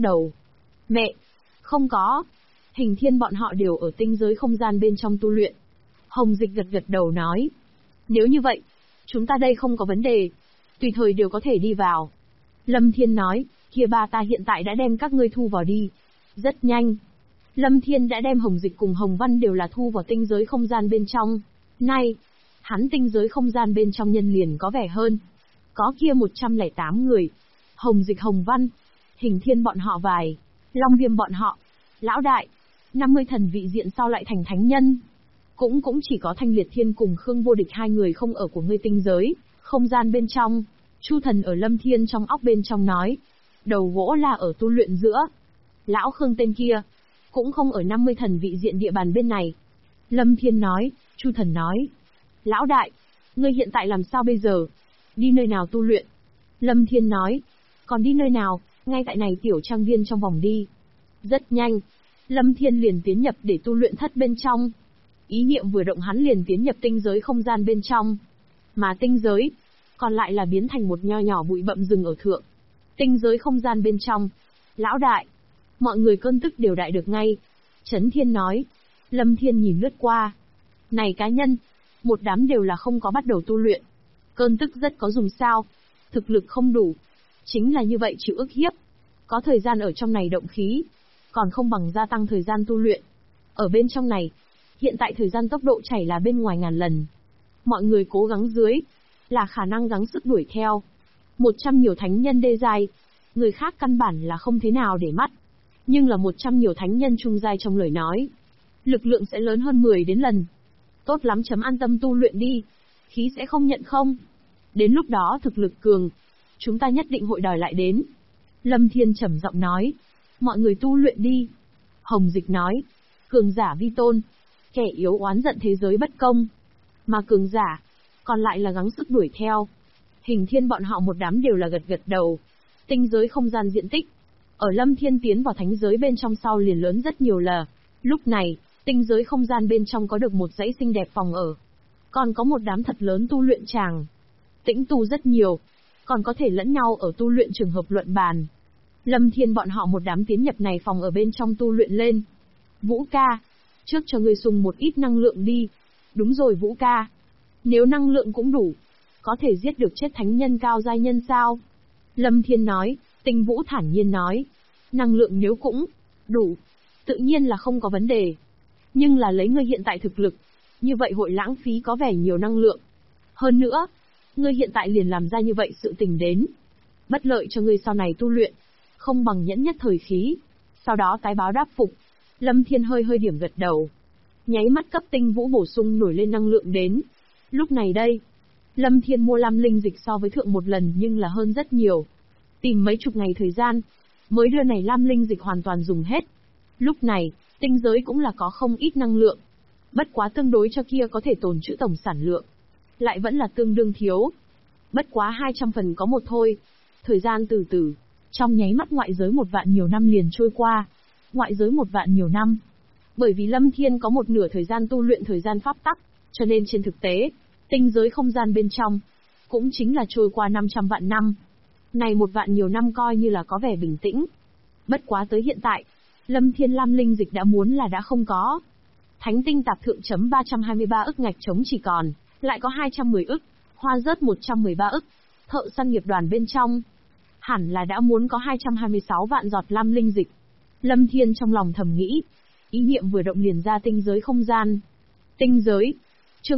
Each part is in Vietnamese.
đầu. Mẹ, không có. Hình Thiên bọn họ đều ở tinh giới không gian bên trong tu luyện. Hồng Dịch gật gật đầu nói. Nếu như vậy, chúng ta đây không có vấn đề. Tùy thời đều có thể đi vào. Lâm Thiên nói, kia ba ta hiện tại đã đem các ngươi thu vào đi. Rất nhanh. Lâm Thiên đã đem Hồng Dịch cùng Hồng Văn đều là thu vào tinh giới không gian bên trong. Nay, hắn tinh giới không gian bên trong nhân liền có vẻ hơn. Có kia 108 người. Hồng Dịch Hồng Văn, Hình Thiên bọn họ vài, Long Viêm bọn họ, Lão Đại, 50 thần vị diện sau lại thành thánh nhân. Cũng chỉ có Thanh Liệt Thiên cùng Khương Vô Địch hai người không ở của ngươi tinh giới, không gian bên trong. Chu Thần ở Lâm Thiên trong óc bên trong nói. Đầu gỗ là ở tu luyện giữa. Lão Khương tên kia, cũng không ở 50 thần vị diện địa bàn bên này. Lâm Thiên nói, Chu Thần nói. Lão Đại, ngươi hiện tại làm sao bây giờ? Đi nơi nào tu luyện? Lâm Thiên nói. Còn đi nơi nào, ngay tại này tiểu trang viên trong vòng đi. Rất nhanh, Lâm Thiên liền tiến nhập để tu luyện thất bên trong. Ý niệm vừa động hắn liền tiến nhập tinh giới không gian bên trong. Mà tinh giới, còn lại là biến thành một nho nhỏ bụi bậm rừng ở thượng. Tinh giới không gian bên trong. Lão Đại, mọi người cơn tức đều đại được ngay. Trấn Thiên nói. Lâm Thiên nhìn lướt qua. Này cá nhân, một đám đều là không có bắt đầu tu luyện. Cơn tức rất có dùng sao. Thực lực không đủ. Chính là như vậy chịu ức hiếp. Có thời gian ở trong này động khí. Còn không bằng gia tăng thời gian tu luyện. Ở bên trong này, hiện tại thời gian tốc độ chảy là bên ngoài ngàn lần. Mọi người cố gắng dưới, là khả năng gắng sức đuổi theo. 100 nhiều thánh nhân đê giai, người khác căn bản là không thế nào để mắt. Nhưng là 100 nhiều thánh nhân trung giai trong lời nói. Lực lượng sẽ lớn hơn 10 đến lần. Tốt lắm, an tâm tu luyện đi. Khí sẽ không nhận không. Đến lúc đó thực lực cường, chúng ta nhất định hội đòi lại đến. Lâm Thiên trầm giọng nói. Mọi người tu luyện đi. Hồng Dịch nói. Cường giả vi tôn. Kẻ yếu oán giận thế giới bất công. Mà cường giả, còn lại là gắng sức đuổi theo. Hình Thiên bọn họ một đám đều là gật gật đầu. Tinh giới không gian diện tích. Ở Lâm Thiên tiến vào thánh giới bên trong sau liền lớn rất nhiều là. Lúc này, tinh giới không gian bên trong có được một dãy xinh đẹp phòng ở. Còn có một đám thật lớn tu luyện tràng. Tĩnh tu rất nhiều. Còn có thể lẫn nhau ở tu luyện trường hợp luận bàn. Lâm Thiên bọn họ một đám tiến nhập này phòng ở bên trong tu luyện lên. Vũ ca, trước cho ngươi sung một ít năng lượng đi. Đúng rồi Vũ ca. Nếu năng lượng cũng đủ, có thể giết được chết thánh nhân cao giai nhân sao? Lâm Thiên nói, Tinh Vũ thản nhiên nói. Năng lượng nếu cũng đủ, tự nhiên là không có vấn đề. Nhưng là lấy ngươi hiện tại thực lực, như vậy hội lãng phí có vẻ nhiều năng lượng. Hơn nữa, ngươi hiện tại liền làm ra như vậy sự tình đến. Bất lợi cho ngươi sau này tu luyện, không bằng nhẫn nhất thời khí. Sau đó tái báo đáp phục. Lâm Thiên hơi điểm gật đầu. Nháy mắt cấp Tinh Vũ bổ sung nổi lên năng lượng đến. Lúc này đây, Lâm Thiên mua Lam Linh Dịch so với thượng một lần nhưng là hơn rất nhiều. Tìm mấy chục ngày thời gian, mới đưa này Lam Linh Dịch hoàn toàn dùng hết. Lúc này, tinh giới cũng là có không ít năng lượng. Bất quá tương đối cho kia có thể tồn trữ tổng sản lượng. Lại vẫn là tương đương thiếu. Bất quá 200 phần có một thôi. Thời gian từ từ, trong nháy mắt ngoại giới 1 vạn nhiều năm liền trôi qua. Ngoại giới 1 vạn nhiều năm. Bởi vì Lâm Thiên có một nửa thời gian tu luyện thời gian pháp tắc, cho nên trên thực tế, tinh giới không gian bên trong, cũng chính là trôi qua 500 vạn năm. Này 1 vạn nhiều năm coi như là có vẻ bình tĩnh. Bất quá tới hiện tại, Lâm Thiên Lam Linh Dịch đã muốn là đã không có. Thánh tinh tạp thượng chấm 323 ức ngạch trống chỉ còn, lại có 210 ức, hoa rớt 113 ức, thợ săn nghiệp đoàn bên trong. Hẳn là đã muốn có 226 vạn giọt Lam Linh Dịch. Lâm Thiên trong lòng thầm nghĩ, ý niệm vừa động liền ra tinh giới không gian. Tinh giới, chương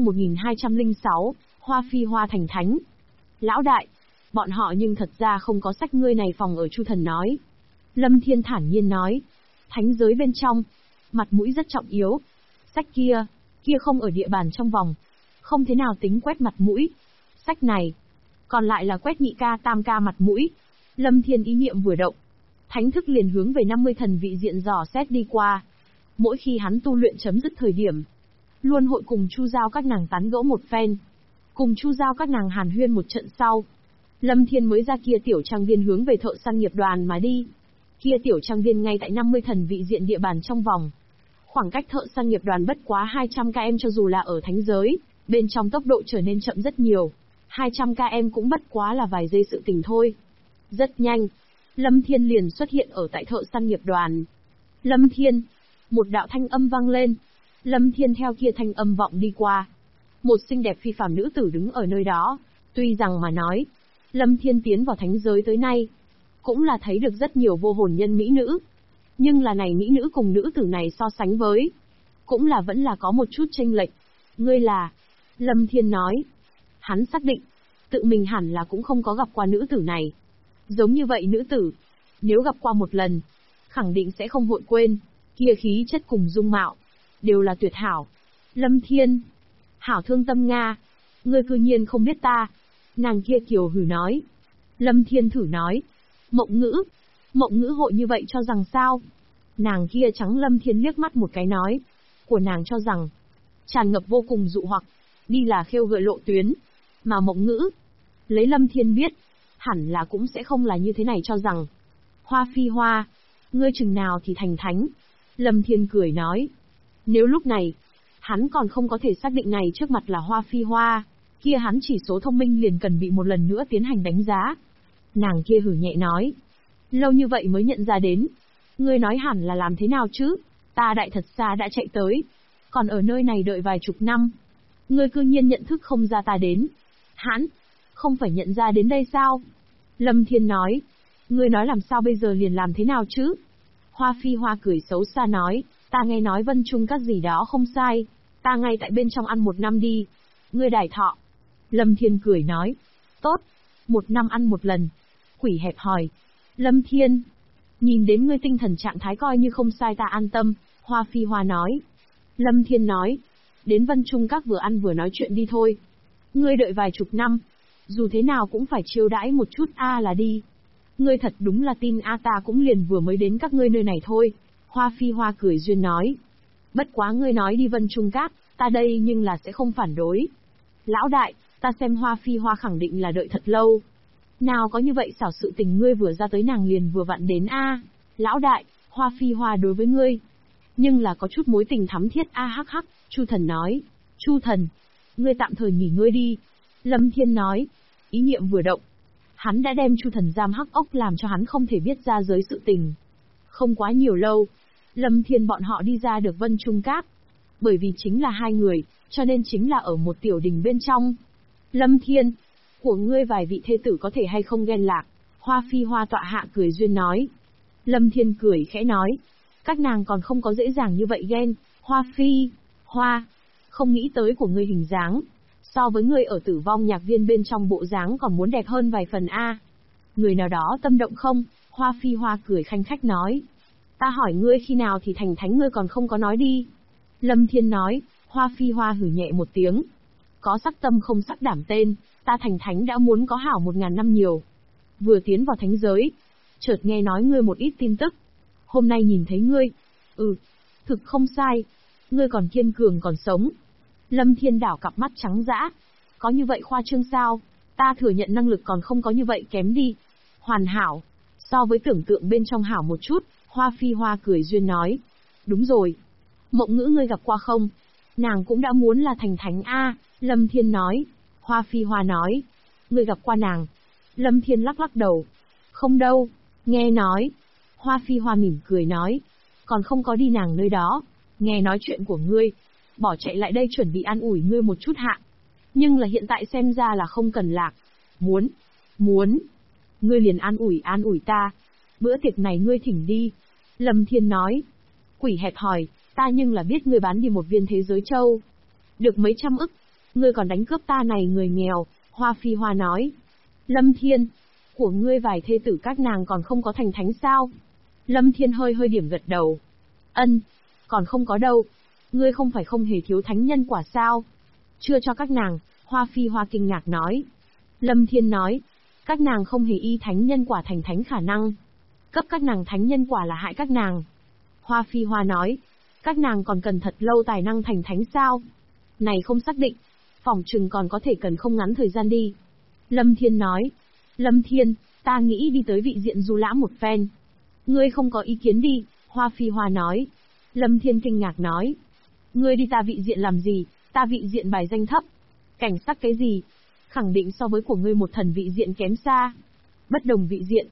1206, Hoa Phi Hoa thành thánh. Lão đại, bọn họ nhưng thật ra không có sách ngươi này phòng ở, Chu Thần nói. Lâm Thiên thản nhiên nói, thánh giới bên trong, mặt mũi rất trọng yếu. Sách kia không ở địa bàn trong vòng, không thế nào tính quét mặt mũi. Sách này, còn lại là quét nhị ca tam ca mặt mũi. Lâm Thiên ý niệm vừa động, thánh thức liền hướng về 50 thần vị diện dò xét đi qua. Mỗi khi hắn tu luyện chấm dứt thời điểm, luôn hội cùng Chu Giao các nàng tán gẫu một phen. Cùng Chu Giao các nàng hàn huyên một trận sau, Lâm Thiên mới ra kia tiểu trang viên hướng về thợ săn nghiệp đoàn mà đi. Kia tiểu trang viên ngay tại 50 thần vị diện địa bàn trong vòng. Khoảng cách thợ săn nghiệp đoàn bất quá 200 km, cho dù là ở thánh giới, bên trong tốc độ trở nên chậm rất nhiều. 200 km cũng bất quá là vài giây sự tình thôi. Rất nhanh, Lâm Thiên liền xuất hiện ở tại thợ săn nghiệp đoàn. Lâm Thiên, một đạo thanh âm vang lên. Lâm Thiên theo kia thanh âm vọng đi qua. Một xinh đẹp phi phàm nữ tử đứng ở nơi đó. Tuy rằng mà nói, Lâm Thiên tiến vào thánh giới tới nay, cũng là thấy được rất nhiều vô hồn nhân mỹ nữ. Nhưng là này mỹ nữ cùng nữ tử này so sánh với, cũng là vẫn là có một chút chênh lệch. Ngươi là... Lâm Thiên nói. Hắn xác định, tự mình hẳn là cũng không có gặp qua nữ tử này. Giống như vậy nữ tử, nếu gặp qua một lần, khẳng định sẽ không vội quên, kia khí chất cùng dung mạo, đều là tuyệt hảo. Lâm Thiên, hảo thương tâm Nga, ngươi cư nhiên không biết ta. Nàng kia kiều hử nói. Lâm Thiên thử nói. Mộng ngữ hội như vậy cho rằng sao? Nàng kia trắng Lâm Thiên liếc mắt một cái nói. Của nàng cho rằng, tràn ngập vô cùng dụ hoặc, đi là khêu gợi lộ tuyến. Mà mộng ngữ, lấy Lâm Thiên biết, hẳn là cũng sẽ không là như thế này cho rằng. Hoa Phi Hoa, ngươi chừng nào thì thành thánh? Lâm Thiên cười nói. Nếu lúc này, hắn còn không có thể xác định này trước mặt là Hoa Phi Hoa, kia hắn chỉ số thông minh liền cần bị một lần nữa tiến hành đánh giá. Nàng kia hử nhẹ nói. Lâu như vậy mới nhận ra đến. Ngươi nói hẳn là làm thế nào chứ? Ta đại thật xa đã chạy tới, còn ở nơi này đợi vài chục năm. Ngươi cư nhiên nhận thức không ra ta đến. Hãn, không phải nhận ra đến đây sao? Lâm Thiên nói. Ngươi nói làm sao bây giờ liền làm thế nào chứ? Hoa Phi Hoa cười xấu xa nói. Ta nghe nói Vân Trung các gì đó không sai. Ta ngay tại bên trong ăn 1 năm đi. Ngươi đài thọ. Lâm Thiên cười nói. Tốt, 1 năm ăn 1 lần. Quỷ hẹp hòi. Lâm Thiên, nhìn đến ngươi tinh thần trạng thái coi như không sai ta an tâm. Hoa Phi Hoa nói. Lâm Thiên nói. Đến Vân Trung các vừa ăn vừa nói chuyện đi thôi. Ngươi đợi vài chục năm, dù thế nào cũng phải chiêu đãi một chút là đi. Ngươi thật đúng là tin ta cũng liền vừa mới đến các ngươi nơi này thôi. Hoa Phi Hoa cười duyên nói. Bất quá ngươi nói đi Vân Trung các, ta đây nhưng là sẽ không phản đối. Lão đại, ta xem Hoa Phi Hoa khẳng định là đợi thật lâu. Nào có như vậy xảo sự tình ngươi vừa ra tới nàng liền vừa vặn đến Lão đại, Hoa Phi Hoa đối với ngươi, nhưng là có chút mối tình thắm thiết hắc hắc, Chu Thần nói. Chu Thần, ngươi tạm thời nghỉ ngơi đi. Lâm Thiên nói. Ý niệm vừa động, hắn đã đem Chu Thần giam hắc ốc làm cho hắn không thể biết ra giới sự tình. Không quá nhiều lâu, Lâm Thiên bọn họ đi ra được Vân Trung Các. Bởi vì chính là 2 người, cho nên chính là ở một tiểu đình bên trong. Lâm Thiên, của ngươi vài vị thê tử có thể hay không ghen lạc? Hoa Phi Hoa tọa hạ cười duyên nói. Lâm Thiên cười khẽ nói. Các nàng còn không có dễ dàng như vậy ghen. Hoa Phi Hoa, không nghĩ tới của ngươi hình dáng, so với ngươi ở Tử Vong Nhạc Viên bên trong bộ dáng còn muốn đẹp hơn vài phần Người nào đó tâm động không? Hoa Phi Hoa cười khanh khách nói. Ta hỏi ngươi khi nào thì thành thánh ngươi còn không có nói đi. Lâm Thiên nói. Hoa Phi Hoa hử nhẹ một tiếng. Có sắc tâm không sắc đảm tên, ta thành thánh đã muốn có hảo 1000 năm nhiều. Vừa tiến vào thánh giới, chợt nghe nói ngươi một ít tin tức. Hôm nay nhìn thấy ngươi. Thực không sai. Ngươi còn kiên cường còn sống. Lâm Thiên đảo cặp mắt trắng dã. Có như vậy khoa trương sao? Ta thừa nhận năng lực còn không có như vậy kém đi. Hoàn hảo. So với tưởng tượng bên trong hảo một chút, Hoa Phi Hoa cười duyên nói. Đúng rồi. Mộng ngữ ngươi gặp qua không? Nàng cũng đã muốn là thành thánh Lâm Thiên nói. Hoa Phi Hoa nói. Ngươi gặp qua nàng? Lâm Thiên lắc lắc đầu. Không đâu. Nghe nói. Hoa Phi Hoa mỉm cười nói. Còn không có đi nàng nơi đó. Nghe nói chuyện của ngươi, bỏ chạy lại đây chuẩn bị an ủi ngươi một chút hạ. Nhưng là hiện tại xem ra là không cần lạc. Muốn. Ngươi liền an ủi ta. Bữa tiệc này ngươi thỉnh đi. Lâm Thiên nói. Quỷ hẹp hòi, ta nhưng là biết ngươi bán đi một viên thế giới châu. Được mấy trăm ức. Ngươi còn đánh cướp ta này người nghèo. Hoa Phi Hoa nói. Lâm Thiên, của ngươi vài thê tử các nàng còn không có thành thánh sao? Lâm Thiên hơi điểm gật đầu. Còn không có đâu. Ngươi không phải không hề thiếu thánh nhân quả sao? Chưa cho các nàng. Hoa Phi Hoa kinh ngạc nói. Lâm Thiên nói. Các nàng không hề y thánh nhân quả thành thánh khả năng. Cấp các nàng thánh nhân quả là hại các nàng. Hoa Phi Hoa nói. Các nàng còn cần thật lâu tài năng thành thánh sao? Này không xác định. Phỏng chừng còn có thể cần không ngắn thời gian đi. Lâm Thiên nói. Lâm Thiên, ta nghĩ đi tới vị diện du lãm một phen. Ngươi không có ý kiến đi. Hoa Phi Hoa nói. Lâm Thiên kinh ngạc nói. Ngươi đi ta vị diện làm gì? Ta vị diện bài danh thấp. Cảnh sắc cái gì? Khẳng định so với của ngươi một thần vị diện kém xa. Bất đồng vị diện.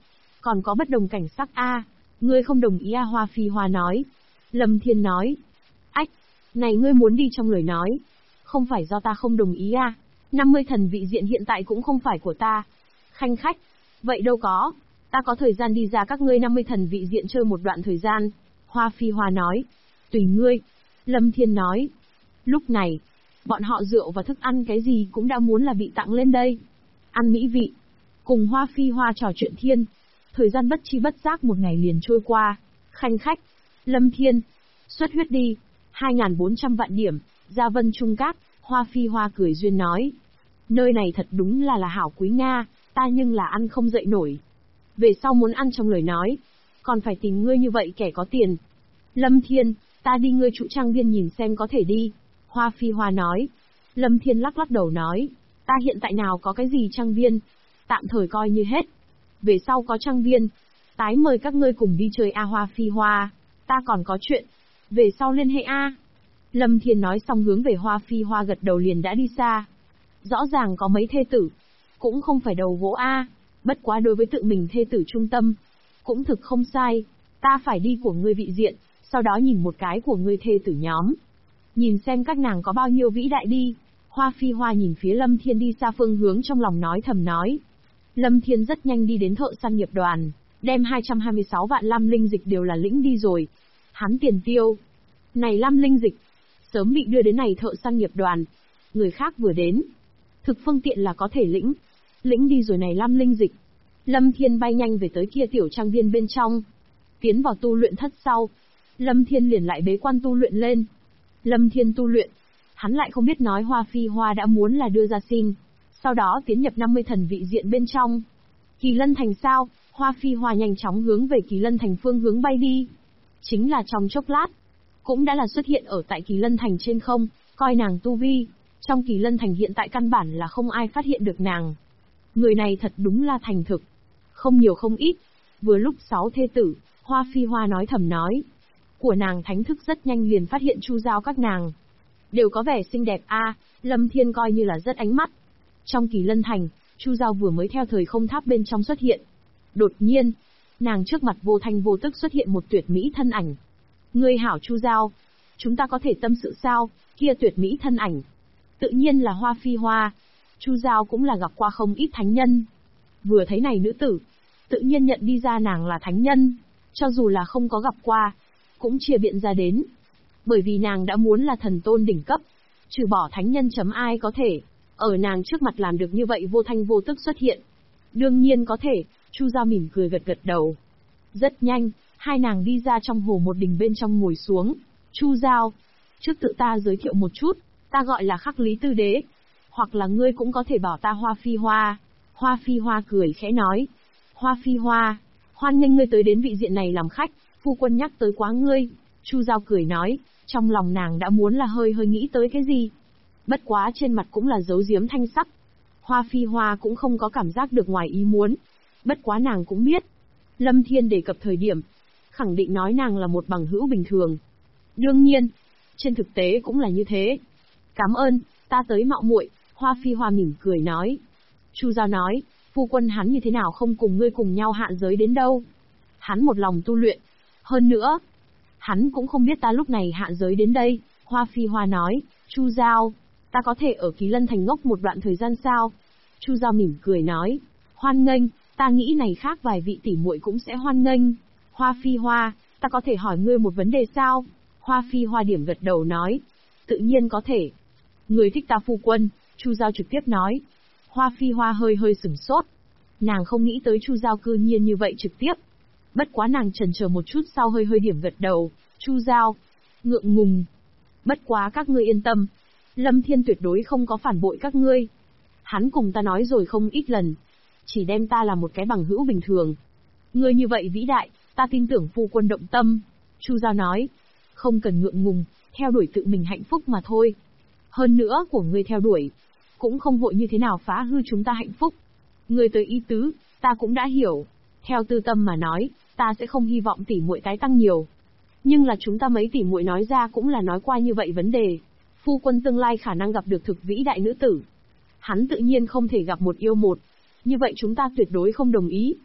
Còn có bất đồng cảnh sắc a. Ngươi không đồng ý a? Hoa Phi Hoa nói. Lâm Thiên nói. Ách, này ngươi muốn đi trong lời nói. Không phải do ta không đồng ý a. 50 thần vị diện hiện tại cũng không phải của ta. Khanh khách. Vậy đâu có. Ta có thời gian đi ra các ngươi 50 thần vị diện chơi một đoạn thời gian. Hoa Phi Hoa nói. Tùy ngươi. Lâm Thiên nói. Lúc này, bọn họ rượu và thức ăn cái gì cũng đã muốn là bị tặng lên đây. Ăn mỹ vị. Cùng Hoa Phi Hoa trò chuyện thiên. Thời gian bất chi bất giác một ngày liền trôi qua. Khanh khách. Lâm Thiên. Xuất huyết đi. 2.400 vạn điểm. Gia Vân Trung Cát. Hoa Phi Hoa cười duyên nói. Nơi này thật đúng là hảo quý Nga. Ta nhưng là ăn không dậy nổi. Về sau muốn ăn trong lời nói. Còn phải tìm ngươi như vậy kẻ có tiền. Lâm Thiên. Ta đi ngươi trụ trang viên nhìn xem có thể đi. Hoa Phi Hoa nói. Lâm Thiên lắc lắc đầu nói. Ta hiện tại nào có cái gì trang viên. Tạm thời coi như hết. Về sau có trang viên. Tái mời các ngươi cùng đi chơi a. Hoa Phi Hoa. Ta còn có chuyện. Về sau liên hệ a. Lâm Thiên nói xong hướng về Hoa Phi Hoa gật đầu liền đã đi xa. Rõ ràng có mấy thê tử. Cũng không phải đầu gỗ a. Bất quá đối với tự mình thê tử trung tâm. Cũng thực không sai. Ta phải đi của ngươi vị diện. Sau đó nhìn một cái của ngươi thê tử nhóm. Nhìn xem các nàng có bao nhiêu vĩ đại đi. Hoa Phi Hoa nhìn phía Lâm Thiên đi xa phương hướng trong lòng nói thầm nói. Lâm Thiên rất nhanh đi đến thợ săn nghiệp đoàn. Đem 226 vạn lam linh dịch đều là lĩnh đi rồi. Hắn tiền tiêu. Này lam linh dịch. Sớm bị đưa đến này thợ săn nghiệp đoàn. Người khác vừa đến. Thực phương tiện là có thể lĩnh. Lĩnh đi rồi này lam linh dịch. Lâm Thiên bay nhanh về tới kia tiểu trang viên bên trong. Tiến vào tu luyện thất sau. Lâm Thiên liền lại bế quan tu luyện lên. Lâm Thiên tu luyện. Hắn lại không biết nói Hoa Phi Hoa đã muốn là đưa ra xin. Sau đó tiến nhập 50 thần vị diện bên trong. Kỳ Lân Thành sao? Hoa Phi Hoa nhanh chóng hướng về Kỳ Lân Thành phương hướng bay đi. Chính là trong chốc lát. Cũng đã là xuất hiện ở tại Kỳ Lân Thành trên không, coi nàng tu vi. Trong Kỳ Lân Thành hiện tại căn bản là không ai phát hiện được nàng. Người này thật đúng là thành thực. Không nhiều không ít. Vừa lúc 6 thê tử, Hoa Phi Hoa nói thầm nói. Của nàng thánh thức rất nhanh liền phát hiện Chu Giao các nàng. Đều có vẻ xinh đẹp a. Lâm Thiên coi như là rất ánh mắt. Trong Kỳ Lân Thành, Chu Giao vừa mới theo thời không tháp bên trong xuất hiện. Đột nhiên, nàng trước mặt vô thanh vô tức xuất hiện một tuyệt mỹ thân ảnh. Ngươi hảo Chu Giao, chúng ta có thể tâm sự sao? Kia tuyệt mỹ thân ảnh. Tự nhiên là Hoa Phi Hoa. Chu Giao cũng là gặp qua không ít thánh nhân. Vừa thấy này nữ tử, tự nhiên nhận đi ra nàng là thánh nhân. Cho dù là không có gặp qua, cũng chia biện ra đến. Bởi vì nàng đã muốn là thần tôn đỉnh cấp. Trừ bỏ thánh nhân chấm ai có thể. Ở nàng trước mặt làm được như vậy vô thanh vô tức xuất hiện. Đương nhiên có thể, Chu Giao mỉm cười gật gật đầu. Rất nhanh, hai nàng đi ra trong hồ một đình bên trong ngồi xuống. Chu Giao, trước tự ta giới thiệu một chút, ta gọi là Khắc Lý Tư Đế. Hoặc là ngươi cũng có thể bảo ta Hoa Phi Hoa. Hoa Phi Hoa cười khẽ nói. Hoa Phi Hoa, hoan nghênh ngươi tới đến vị diện này làm khách, phu quân nhắc tới quá ngươi. Chu Giao cười nói, trong lòng nàng đã muốn là hơi nghĩ tới cái gì. Bất quá trên mặt cũng là giấu giếm thanh sắc. Hoa Phi Hoa cũng không có cảm giác được ngoài ý muốn. Bất quá nàng cũng biết. Lâm Thiên đề cập thời điểm, khẳng định nói nàng là một bằng hữu bình thường. Đương nhiên, trên thực tế cũng là như thế. Cảm ơn, ta tới mạo muội. Hoa Phi Hoa mỉm cười nói. Chu Giao nói, phu quân hắn như thế nào không cùng ngươi cùng nhau hạ giới đến đâu. Hắn một lòng tu luyện. Hơn nữa, hắn cũng không biết ta lúc này hạ giới đến đây. Hoa Phi Hoa nói, Chu Giao, ta có thể ở Kỳ Lân Thành ngốc một đoạn thời gian sao? Chu Giao mỉm cười nói, hoan nghênh, ta nghĩ này khác vài vị tỷ muội cũng sẽ hoan nghênh. Hoa Phi Hoa, ta có thể hỏi ngươi một vấn đề sao? Hoa Phi Hoa điểm gật đầu nói, tự nhiên có thể. Người thích ta phu quân, Chu Giao trực tiếp nói. Hoa Phi Hoa hơi sửng sốt. Nàng không nghĩ tới Chu Giao cư nhiên như vậy trực tiếp. Bất quá nàng chần chờ một chút sau hơi điểm gật đầu. Chu Giao, ngượng ngùng. Bất quá các ngươi yên tâm. Lâm Thiên tuyệt đối không có phản bội các ngươi. Hắn cùng ta nói rồi không ít lần. Chỉ đem ta là một cái bằng hữu bình thường. Ngươi như vậy vĩ đại, ta tin tưởng phu quân động tâm. Chu Giao nói, không cần ngượng ngùng, theo đuổi tự mình hạnh phúc mà thôi. Hơn nữa của ngươi theo đuổi, cũng không vội như thế nào phá hư chúng ta hạnh phúc. Ngươi tới ý tứ, ta cũng đã hiểu. Theo tư tâm mà nói, ta sẽ không hy vọng tỷ muội tái tăng nhiều. Nhưng là chúng ta mấy tỷ muội nói ra cũng là nói qua như vậy vấn đề. Phu quân tương lai khả năng gặp được thực vĩ đại nữ tử. Hắn tự nhiên không thể gặp một yêu một. Như vậy chúng ta tuyệt đối không đồng ý.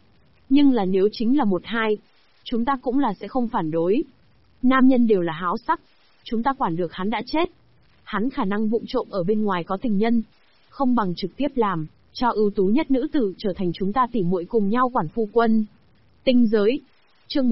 Nhưng là nếu chính là một hai, chúng ta cũng là sẽ không phản đối. Nam nhân đều là háo sắc, chúng ta quản được hắn đã chết. Hắn khả năng vụng trộm ở bên ngoài có tình nhân, không bằng trực tiếp làm, cho ưu tú nhất nữ tử trở thành chúng ta tỉ muội cùng nhau quản phu quân. Tinh giới, chương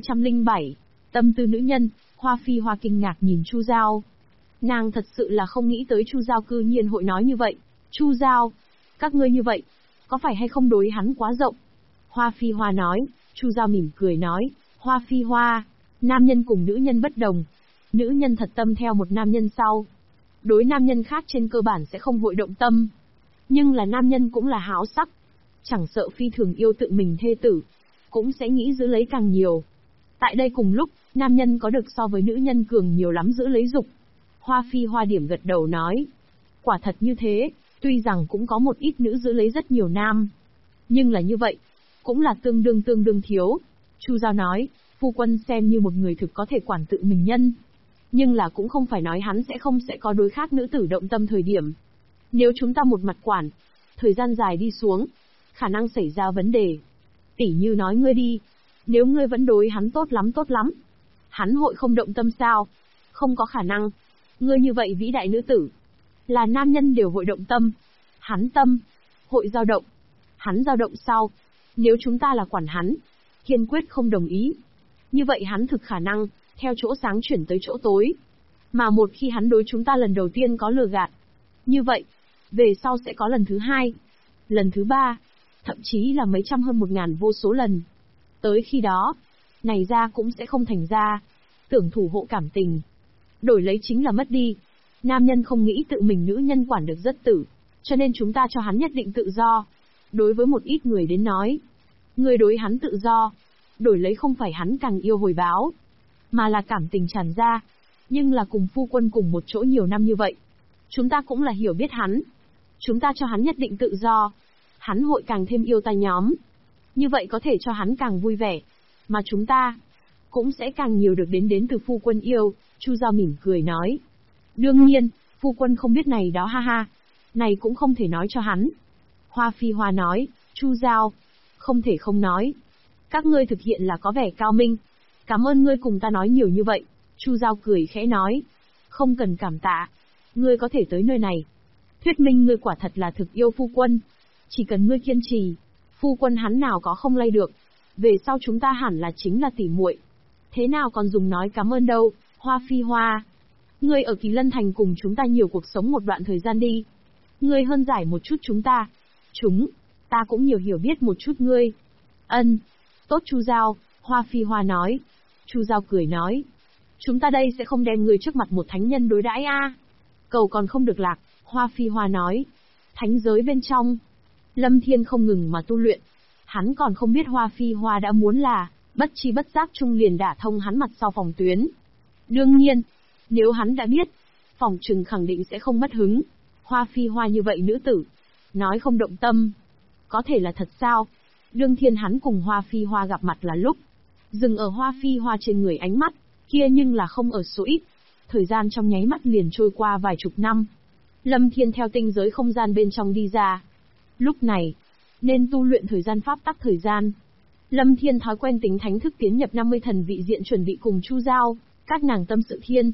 1207, tâm tư nữ nhân. Hoa Phi Hoa kinh ngạc nhìn Chu Giao. Nàng thật sự là không nghĩ tới Chu Giao cư nhiên hội nói như vậy. Chu Giao, các ngươi như vậy, có phải hay không đối hắn quá rộng? Hoa Phi Hoa nói. Chu Giao mỉm cười nói, Hoa Phi Hoa, nam nhân cùng nữ nhân bất đồng. Nữ nhân thật tâm theo một nam nhân sau, đối nam nhân khác trên cơ bản sẽ không hội động tâm. Nhưng là nam nhân cũng là háo sắc, chẳng sợ phi thường yêu tự mình thê tử, cũng sẽ nghĩ giữ lấy càng nhiều. Tại đây cùng lúc, nam nhân có được so với nữ nhân cường nhiều lắm giữ lấy dục. Hoa Phi Hoa điểm gật đầu nói, quả thật như thế, tuy rằng cũng có một ít nữ giữ lấy rất nhiều nam, nhưng là như vậy, cũng là tương đương thiếu. Chu Giao nói, phu quân xem như một người thực có thể quản tự mình nhân, nhưng là cũng không phải nói hắn sẽ có đối khác nữ tử động tâm thời điểm. Nếu chúng ta một mặt quản, thời gian dài đi xuống, khả năng xảy ra vấn đề. Tỉ như nói ngươi đi, nếu ngươi vẫn đối hắn tốt lắm, hắn hội không động tâm sao? Không có khả năng. Ngươi như vậy vĩ đại nữ tử, là nam nhân đều hội động tâm. Hắn tâm, hội dao động. Hắn dao động sau, nếu chúng ta là quản hắn, kiên quyết không đồng ý. Như vậy hắn thực khả năng, theo chỗ sáng chuyển tới chỗ tối. Mà một khi hắn đối chúng ta lần đầu tiên có lừa gạt, như vậy, về sau sẽ có lần thứ hai, lần thứ ba, thậm chí là mấy trăm hơn 1000 vô số lần. Tới khi đó, này ra cũng sẽ không thành ra, tưởng thủ hộ cảm tình. Đổi lấy chính là mất đi. Nam nhân không nghĩ tự mình nữ nhân quản được rất tử, cho nên chúng ta cho hắn nhất định tự do. Đối với một ít người đến nói, người đối hắn tự do, đổi lấy không phải hắn càng yêu hồi báo, mà là cảm tình tràn ra. Nhưng là cùng phu quân cùng một chỗ nhiều năm như vậy, chúng ta cũng là hiểu biết hắn. Chúng ta cho hắn nhất định tự do, hắn hội càng thêm yêu ta nhóm. Như vậy có thể cho hắn càng vui vẻ, mà chúng ta cũng sẽ càng nhiều được đến từ phu quân yêu. Chu Giao mỉm cười nói, đương nhiên, phu quân không biết này đó ha ha, này cũng không thể nói cho hắn. Hoa Phi Hoa nói, Chu Giao, không thể không nói. Các ngươi thực hiện là có vẻ cao minh. Cảm ơn ngươi cùng ta nói nhiều như vậy. Chu Giao cười khẽ nói, không cần cảm tạ. Ngươi có thể tới nơi này, thuyết minh ngươi quả thật là thực yêu phu quân. Chỉ cần ngươi kiên trì, phu quân hắn nào có không lay được. Về sau chúng ta hẳn là chính là tỉ muội. Thế nào còn dùng nói cảm ơn đâu, Hoa Phi Hoa. Ngươi ở Kỳ Lân Thành cùng chúng ta nhiều cuộc sống một đoạn thời gian đi. Ngươi hơn giải một chút chúng ta. Ta cũng nhiều hiểu biết một chút ngươi. Ân. Tốt Chu Giao, Hoa Phi Hoa nói. Chu Giao cười nói, chúng ta đây sẽ không đem ngươi trước mặt một thánh nhân đối đãi a. Cầu còn không được lạc, Hoa Phi Hoa nói. Thánh giới bên trong, Lâm Thiên không ngừng mà tu luyện. Hắn còn không biết Hoa Phi Hoa đã muốn là, bất chi bất giác chung liền đả thông hắn mặt sau phòng tuyến. Đương nhiên, nếu hắn đã biết, phòng trừng khẳng định sẽ không mất hứng. Hoa Phi Hoa như vậy nữ tử, nói không động tâm, có thể là thật sao? Đương thiên hắn cùng Hoa Phi Hoa gặp mặt là lúc, dừng ở Hoa Phi Hoa trên người ánh mắt, kia nhưng là không ở số ít. Thời gian trong nháy mắt liền trôi qua vài chục năm. Lâm Thiên theo tinh giới không gian bên trong đi ra. Lúc này, nên tu luyện thời gian pháp tắc thời gian. Lâm Thiên thói quen tính thánh thức tiến nhập 50 thần vị diện chuẩn bị cùng Chu Giao, các nàng tâm sự thiên.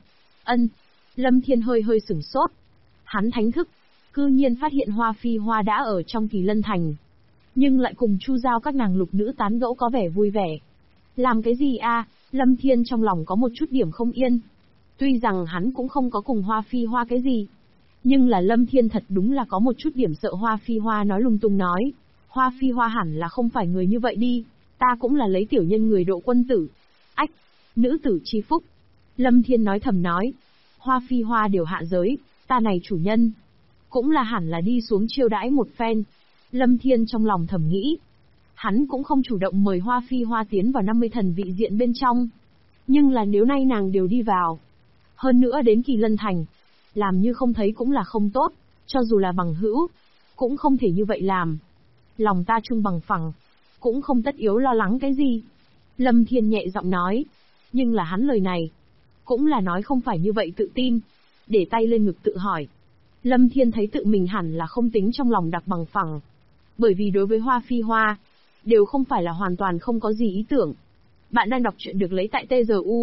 Lâm Thiên hơi sửng sốt. Hắn thánh thức, cư nhiên phát hiện Hoa Phi Hoa đã ở trong Kỳ Lân Thành. Nhưng lại cùng Chu Giao các nàng lục nữ tán gẫu có vẻ vui vẻ. Làm cái gì a? Lâm Thiên trong lòng có một chút điểm không yên. Tuy rằng hắn cũng không có cùng Hoa Phi Hoa cái gì, nhưng là Lâm Thiên thật đúng là có một chút điểm sợ Hoa Phi Hoa nói lung tung nói. Hoa Phi Hoa hẳn là không phải người như vậy đi, ta cũng là lấy tiểu nhân người độ quân tử. Ách, nữ tử chi phúc. Lâm Thiên nói thầm nói, Hoa Phi Hoa đều hạ giới, ta này chủ nhân, cũng là hẳn là đi xuống chiêu đãi một phen. Lâm Thiên trong lòng thầm nghĩ, hắn cũng không chủ động mời Hoa Phi Hoa tiến vào 50 thần vị diện bên trong. Nhưng là nếu nay nàng đều đi vào, hơn nữa đến Kỳ Lân Thành, làm như không thấy cũng là không tốt, cho dù là bằng hữu, cũng không thể như vậy làm. Lòng ta chung bằng phẳng, cũng không tất yếu lo lắng cái gì. Lâm Thiên nhẹ giọng nói, nhưng là hắn lời này, cũng là nói không phải như vậy tự tin, để tay lên ngực tự hỏi. Lâm Thiên thấy tự mình hẳn là không tính trong lòng đặc bằng phẳng, bởi vì đối với Hoa Phi Hoa, đều không phải là hoàn toàn không có gì ý tưởng. Bạn đang đọc truyện được lấy tại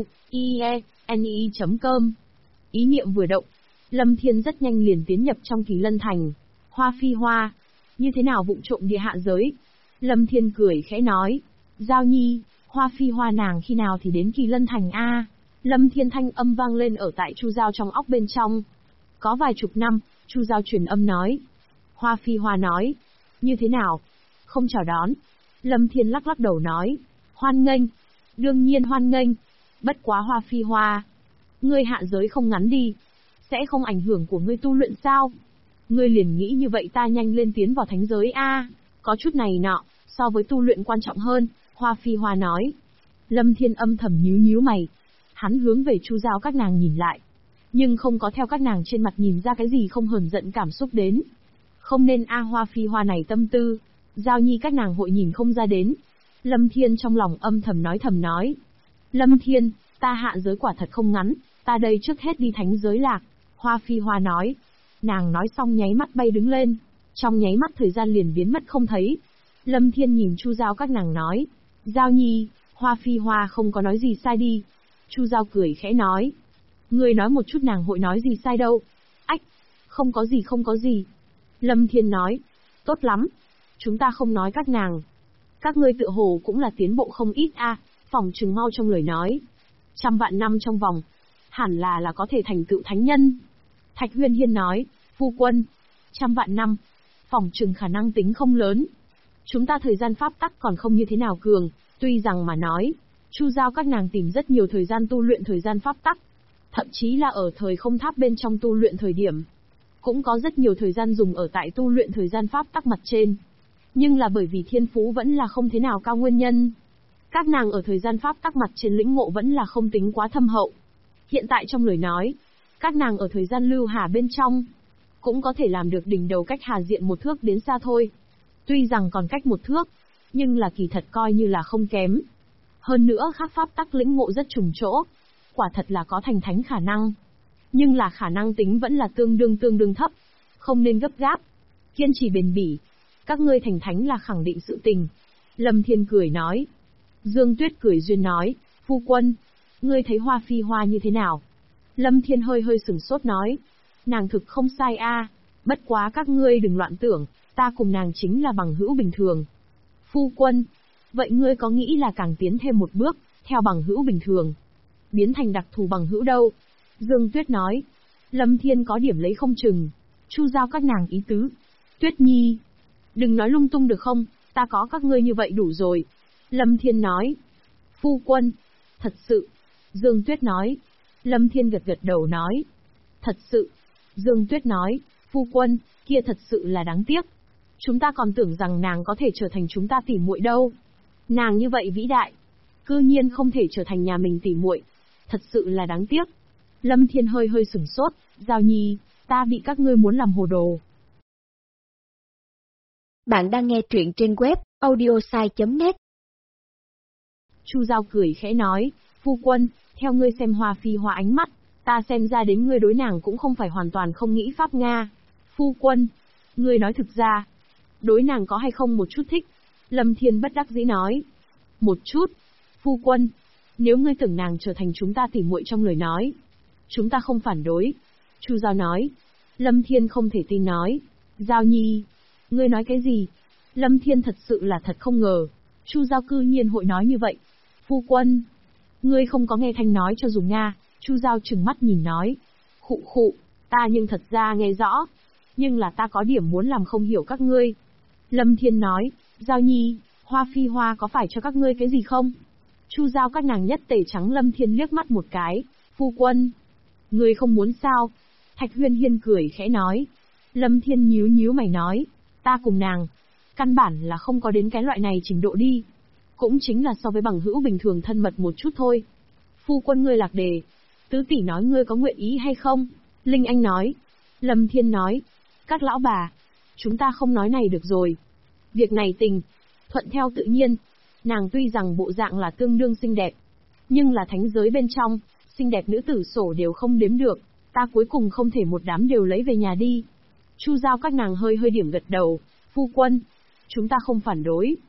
tzuieni.com. Ý niệm vừa động, Lâm Thiên rất nhanh liền tiến nhập trong Kỳ Lân Thành. Hoa Phi Hoa, như thế nào vụng trộm địa hạ giới? Lâm Thiên cười khẽ nói, Giao Nhi, Hoa Phi Hoa nàng khi nào thì đến Kỳ Lân Thành a? Lâm Thiên thanh âm vang lên ở tại Chu Giao trong óc bên trong. Có vài chục năm, Chu Giao truyền âm nói. Hoa Phi Hoa nói, như thế nào? Không chào đón. Lâm Thiên lắc lắc đầu nói, hoan nghênh. Đương nhiên hoan nghênh. Bất quá Hoa Phi Hoa, ngươi hạ giới không ngắn đi, sẽ không ảnh hưởng của ngươi tu luyện sao? Ngươi liền nghĩ như vậy ta nhanh lên tiến vào thánh giới a? Có chút này nọ, so với tu luyện quan trọng hơn, Hoa Phi Hoa nói. Lâm Thiên âm thầm nhíu nhíu mày. Hắn hướng về Chu Giao các nàng nhìn lại, nhưng không có theo các nàng trên mặt nhìn ra cái gì không hờn giận cảm xúc đến. Không nên Hoa Phi Hoa này tâm tư, Giao Nhi các nàng hội nhìn không ra đến. Lâm Thiên trong lòng âm thầm nói. Lâm Thiên, ta hạ giới quả thật không ngắn, ta đây trước hết đi thánh giới lạc. Hoa Phi Hoa nói. Nàng nói xong nháy mắt bay đứng lên, trong nháy mắt thời gian liền biến mất không thấy. Lâm Thiên nhìn Chu Giao các nàng nói, Giao Nhi, Hoa Phi Hoa không có nói gì sai đi. Chu Giao cười khẽ nói, ngươi nói một chút nàng hội nói gì sai đâu. Ách, không có gì. Lâm Thiên nói, tốt lắm, chúng ta không nói các nàng. Các ngươi tựa hồ cũng là tiến bộ không ít a, phỏng chừng mau trong lời nói. 100 vạn năm trong vòng, hẳn là có thể thành tựu thánh nhân. Thạch Huyên Hiên nói, phu quân, 100 vạn năm, phỏng chừng khả năng tính không lớn. Chúng ta thời gian pháp tắc còn không như thế nào cường, tuy rằng mà nói, Chu Giao các nàng tìm rất nhiều thời gian tu luyện thời gian pháp tắc, thậm chí là ở thời không tháp bên trong tu luyện thời điểm, cũng có rất nhiều thời gian dùng ở tại tu luyện thời gian pháp tắc mặt trên. Nhưng là bởi vì thiên phú vẫn là không thế nào cao nguyên nhân, các nàng ở thời gian pháp tắc mặt trên lĩnh ngộ vẫn là không tính quá thâm hậu. Hiện tại trong lời nói, các nàng ở thời gian lưu hà bên trong, cũng có thể làm được đỉnh đầu cách hà diện một thước đến xa thôi. Tuy rằng còn cách một thước, nhưng là kỳ thật coi như là không kém. Hơn nữa khác pháp tắc lĩnh ngộ rất trùng chỗ, quả thật là có thành thánh khả năng. Nhưng là khả năng tính vẫn là tương đương thấp, không nên gấp gáp, kiên trì bền bỉ. Các ngươi thành thánh là khẳng định sự tình. Lâm Thiên cười nói. Dương Tuyết cười duyên nói, phu quân, ngươi thấy Hoa Phi Hoa như thế nào? Lâm Thiên hơi sửng sốt nói, nàng thực không sai a, bất quá các ngươi đừng loạn tưởng, ta cùng nàng chính là bằng hữu bình thường. Phu quân, vậy ngươi có nghĩ là càng tiến thêm một bước, theo bằng hữu bình thường, biến thành đặc thù bằng hữu đâu? Dương Tuyết nói. Lâm Thiên có điểm lấy không chừng. Chu Giao các nàng ý tứ. Tuyết Nhi, đừng nói lung tung được không, ta có các ngươi như vậy đủ rồi. Lâm Thiên nói. Phu quân, thật sự. Dương Tuyết nói. Lâm Thiên gật đầu nói. Thật sự. Dương Tuyết nói, phu quân, kia thật sự là đáng tiếc. Chúng ta còn tưởng rằng nàng có thể trở thành chúng ta tỉ muội đâu. Nàng như vậy vĩ đại, cư nhiên không thể trở thành nhà mình tỉ muội, thật sự là đáng tiếc. Lâm Thiên hơi sửng sốt, Giao Nhi, ta bị các ngươi muốn làm hồ đồ. Bạn đang nghe truyện trên web audiosai.net. Chu Giao cười khẽ nói, phu quân, theo ngươi xem Hoa Phi Hoa ánh mắt, ta xem ra đến ngươi đối nàng cũng không phải hoàn toàn không nghĩ pháp Nga. Phu quân, ngươi nói thực ra, đối nàng có hay không một chút thích? Lâm Thiên bất đắc dĩ nói. Một chút. Phu quân, nếu ngươi tưởng nàng trở thành chúng ta tỉ muội trong lời nói, chúng ta không phản đối. Chu Giao nói. Lâm Thiên không thể tin nói. Giao Nhi, ngươi nói cái gì? Lâm Thiên thật sự là thật không ngờ, Chu Giao cư nhiên hội nói như vậy. Phu quân, ngươi không có nghe thanh nói cho dù Nga. Chu Giao trừng mắt nhìn nói. Khụ, ta nhưng thật ra nghe rõ, nhưng là ta có điểm muốn làm không hiểu các ngươi. Lâm Thiên nói, Giao Nhi, Hoa Phi Hoa có phải cho các ngươi cái gì không? Chu Giao các nàng nhất tề trắng Lâm Thiên liếc mắt một cái. Phu quân, ngươi không muốn sao? Thạch Huyên Hiên cười khẽ nói. Lâm Thiên nhíu mày nói, ta cùng nàng, căn bản là không có đến cái loại này trình độ đi. Cũng chính là so với bằng hữu bình thường thân mật một chút thôi. Phu quân ngươi lạc đề, tứ tỷ nói ngươi có nguyện ý hay không? Linh Anh nói. Lâm Thiên nói, các lão bà, chúng ta không nói này được rồi. Việc này tình, thuận theo tự nhiên. Nàng tuy rằng bộ dạng là tương đương xinh đẹp, nhưng là thánh giới bên trong, xinh đẹp nữ tử sổ đều không đếm được, ta cuối cùng không thể một đám đều lấy về nhà đi. Chu Giao các nàng hơi điểm gật đầu, phu quân, chúng ta không phản đối.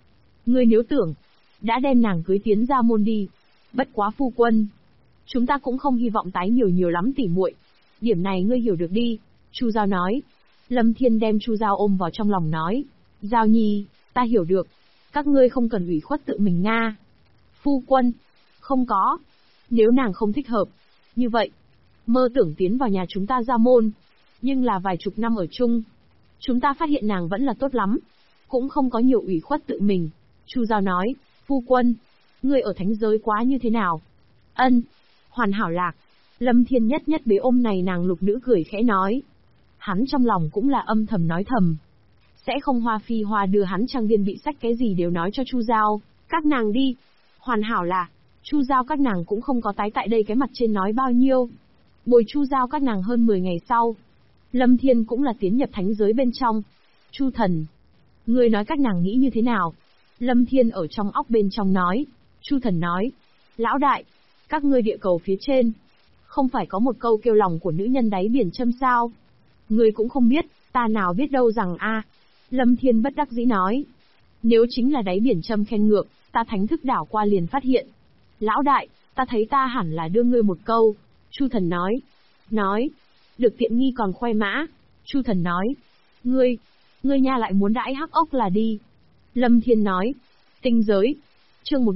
Ngươi nếu tưởng, đã đem nàng cưới tiến ra môn đi. Bất quá phu quân, chúng ta cũng không hy vọng tái nhiều lắm tỉ muội. Điểm này ngươi hiểu được đi, Chu Giao nói. Lâm Thiên đem Chu Giao ôm vào trong lòng nói. Giao nhi, ta hiểu được. Các ngươi không cần ủy khuất tự mình nga. Phu quân, không có. Nếu nàng không thích hợp, như vậy, mơ tưởng tiến vào nhà chúng ta ra môn. Nhưng là vài chục năm ở chung, chúng ta phát hiện nàng vẫn là tốt lắm. Cũng không có nhiều ủy khuất tự mình. Chu Giao nói, phu quân, ngươi ở thánh giới quá như thế nào? Ân, hoàn hảo lạc. Lâm Thiên nhất bế ôm này nàng lục nữ cười khẽ nói. Hắn trong lòng cũng là âm thầm nói thầm. Sẽ không hoa phi hoa đưa hắn trang viên bị sách cái gì đều nói cho Chu Giao. Các nàng đi. Hoàn hảo là, Chu Giao các nàng cũng không có tái tại đây cái mặt trên nói bao nhiêu. Bồi Chu Giao các nàng hơn 10 ngày sau. Lâm Thiên cũng là tiến nhập thánh giới bên trong. Chu thần, ngươi nói các nàng nghĩ như thế nào? Lâm Thiên ở trong óc bên trong nói. Chu thần nói. Lão đại, các ngươi địa cầu phía trên, không phải có một câu kêu lòng của nữ nhân đáy biển châm sao? Ngươi cũng không biết, ta nào biết đâu rằng a. Lâm Thiên bất đắc dĩ nói. Nếu chính là đáy biển châm khen ngược, ta thánh thức đảo qua liền phát hiện. Lão đại, ta thấy ta hẳn là đưa ngươi một câu. Chu thần nói. Nói. Được tiện nghi còn khoe mã. Chu thần nói. Ngươi nha lại muốn đãi hắc ốc là đi. Lâm Thiên nói. Tinh giới. Chương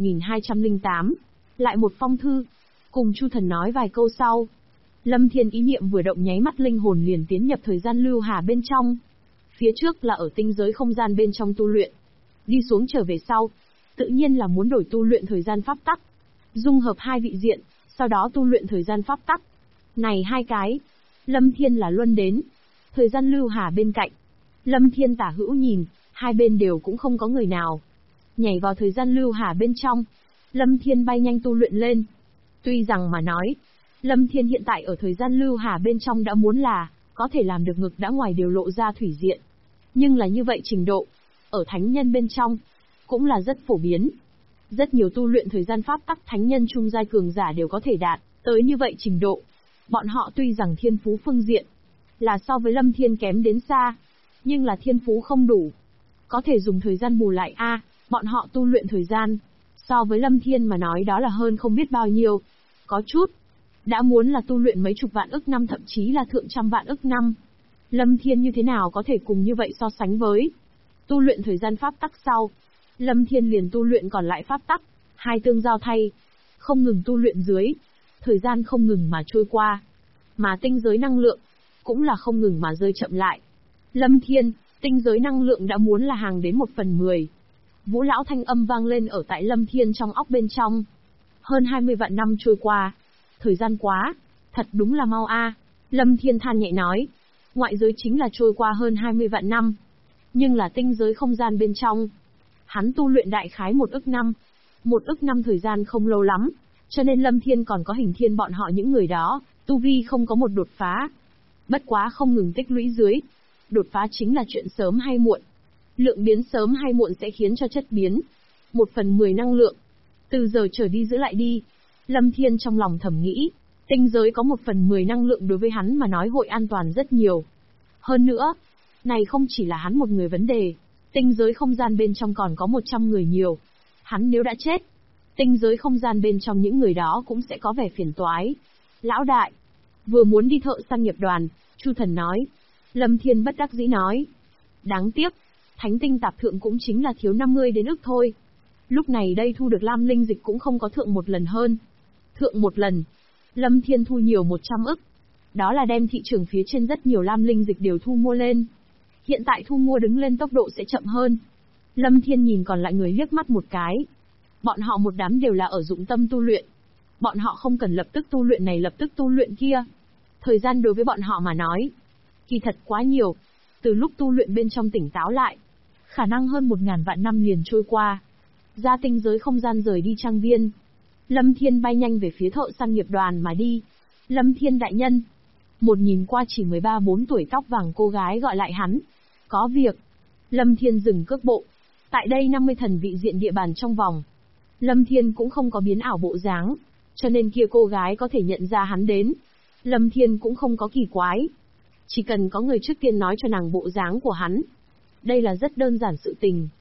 1208. Lại một phong thư. Cùng Chu thần nói vài câu sau. Lâm Thiên ý niệm vừa động nháy mắt linh hồn liền tiến nhập thời gian lưu hà bên trong. Phía trước là ở tinh giới không gian bên trong tu luyện. Đi xuống trở về sau. Tự nhiên là muốn đổi tu luyện thời gian pháp tắc. Dung hợp hai vị diện, sau đó tu luyện thời gian pháp tắc. Này hai cái. Lâm Thiên là luân đến. Thời gian lưu hà bên cạnh. Lâm Thiên tả hữu nhìn, hai bên đều cũng không có người nào. Nhảy vào thời gian lưu hà bên trong. Lâm Thiên bay nhanh tu luyện lên. Tuy rằng mà nói, Lâm Thiên hiện tại ở thời gian lưu hà bên trong đã muốn là, có thể làm được ngực đã ngoài đều lộ ra thủy diện. Nhưng là như vậy trình độ, ở thánh nhân bên trong, cũng là rất phổ biến. Rất nhiều tu luyện thời gian pháp tắc thánh nhân trung giai cường giả đều có thể đạt tới như vậy trình độ. Bọn họ tuy rằng thiên phú phương diện là so với Lâm Thiên kém đến xa, nhưng là thiên phú không đủ. Có thể dùng thời gian bù lại bọn họ tu luyện thời gian, so với Lâm Thiên mà nói đó là hơn không biết bao nhiêu. Có chút, đã muốn là tu luyện mấy chục vạn ức năm thậm chí là thượng trăm vạn ức năm. Lâm Thiên như thế nào có thể cùng như vậy so sánh với tu luyện thời gian pháp tắc sau. Lâm Thiên liền tu luyện còn lại pháp tắc, hai tương giao thay, không ngừng tu luyện dưới. Thời gian không ngừng mà trôi qua. Mà tinh giới năng lượng, cũng là không ngừng mà rơi chậm lại. Lâm Thiên, tinh giới năng lượng đã muốn là hàng đến 1/10. Vũ lão thanh âm vang lên ở tại Lâm Thiên trong óc bên trong. Hơn 20 vạn năm trôi qua. Thời gian quá, thật đúng là mau Lâm Thiên than nhẹ nói. Ngoại giới chính là trôi qua hơn 20 vạn năm. Nhưng là tinh giới không gian bên trong. Hắn tu luyện đại khái 1 ức năm. 1 ức năm thời gian không lâu lắm. Cho nên Lâm Thiên còn có Hình Thiên bọn họ những người đó, tu vi không có một đột phá. Bất quá không ngừng tích lũy dưới. Đột phá chính là chuyện sớm hay muộn. Lượng biến sớm hay muộn sẽ khiến cho chất biến. 1/10 năng lượng. Từ giờ trở đi giữ lại đi. Lâm Thiên trong lòng thầm nghĩ. Tinh giới có 1/10 năng lượng đối với hắn mà nói hội an toàn rất nhiều. Hơn nữa, này không chỉ là hắn một người vấn đề. Tinh giới không gian bên trong còn có 100 người nhiều. Hắn nếu đã chết, tinh giới không gian bên trong những người đó cũng sẽ có vẻ phiền toái. Lão đại, vừa muốn đi thợ săn nghiệp đoàn, Chu thần nói. Lâm Thiên bất đắc dĩ nói. Đáng tiếc, thánh tinh tạp thượng cũng chính là thiếu 50 đến ức thôi. Lúc này đây thu được lam linh dịch cũng không có thượng một lần hơn. Thượng một lần, Lâm Thiên thu nhiều 100 ức. Đó là đem thị trường phía trên rất nhiều lam linh dịch đều thu mua lên. Hiện tại thu mua đứng lên tốc độ sẽ chậm hơn. Lâm Thiên nhìn còn lại người liếc mắt một cái. Bọn họ một đám đều là ở dụng tâm tu luyện. Bọn họ không cần lập tức tu luyện này lập tức tu luyện kia. Thời gian đối với bọn họ mà nói, kỳ thật quá nhiều. Từ lúc tu luyện bên trong tỉnh táo lại, khả năng hơn 1000 vạn năm liền trôi qua. Ra tinh giới không gian rời đi trang viên. Lâm Thiên bay nhanh về phía thợ săn nghiệp đoàn mà đi. Lâm Thiên đại nhân. Một nhìn qua chỉ 13-14 tuổi tóc vàng cô gái gọi lại hắn. Có việc. Lâm Thiên dừng cước bộ. Tại đây 50 thần vị diện địa bàn trong vòng. Lâm Thiên cũng không có biến ảo bộ dáng, cho nên kia cô gái có thể nhận ra hắn đến. Lâm Thiên cũng không có kỳ quái. Chỉ cần có người trước tiên nói cho nàng bộ dáng của hắn. Đây là rất đơn giản sự tình.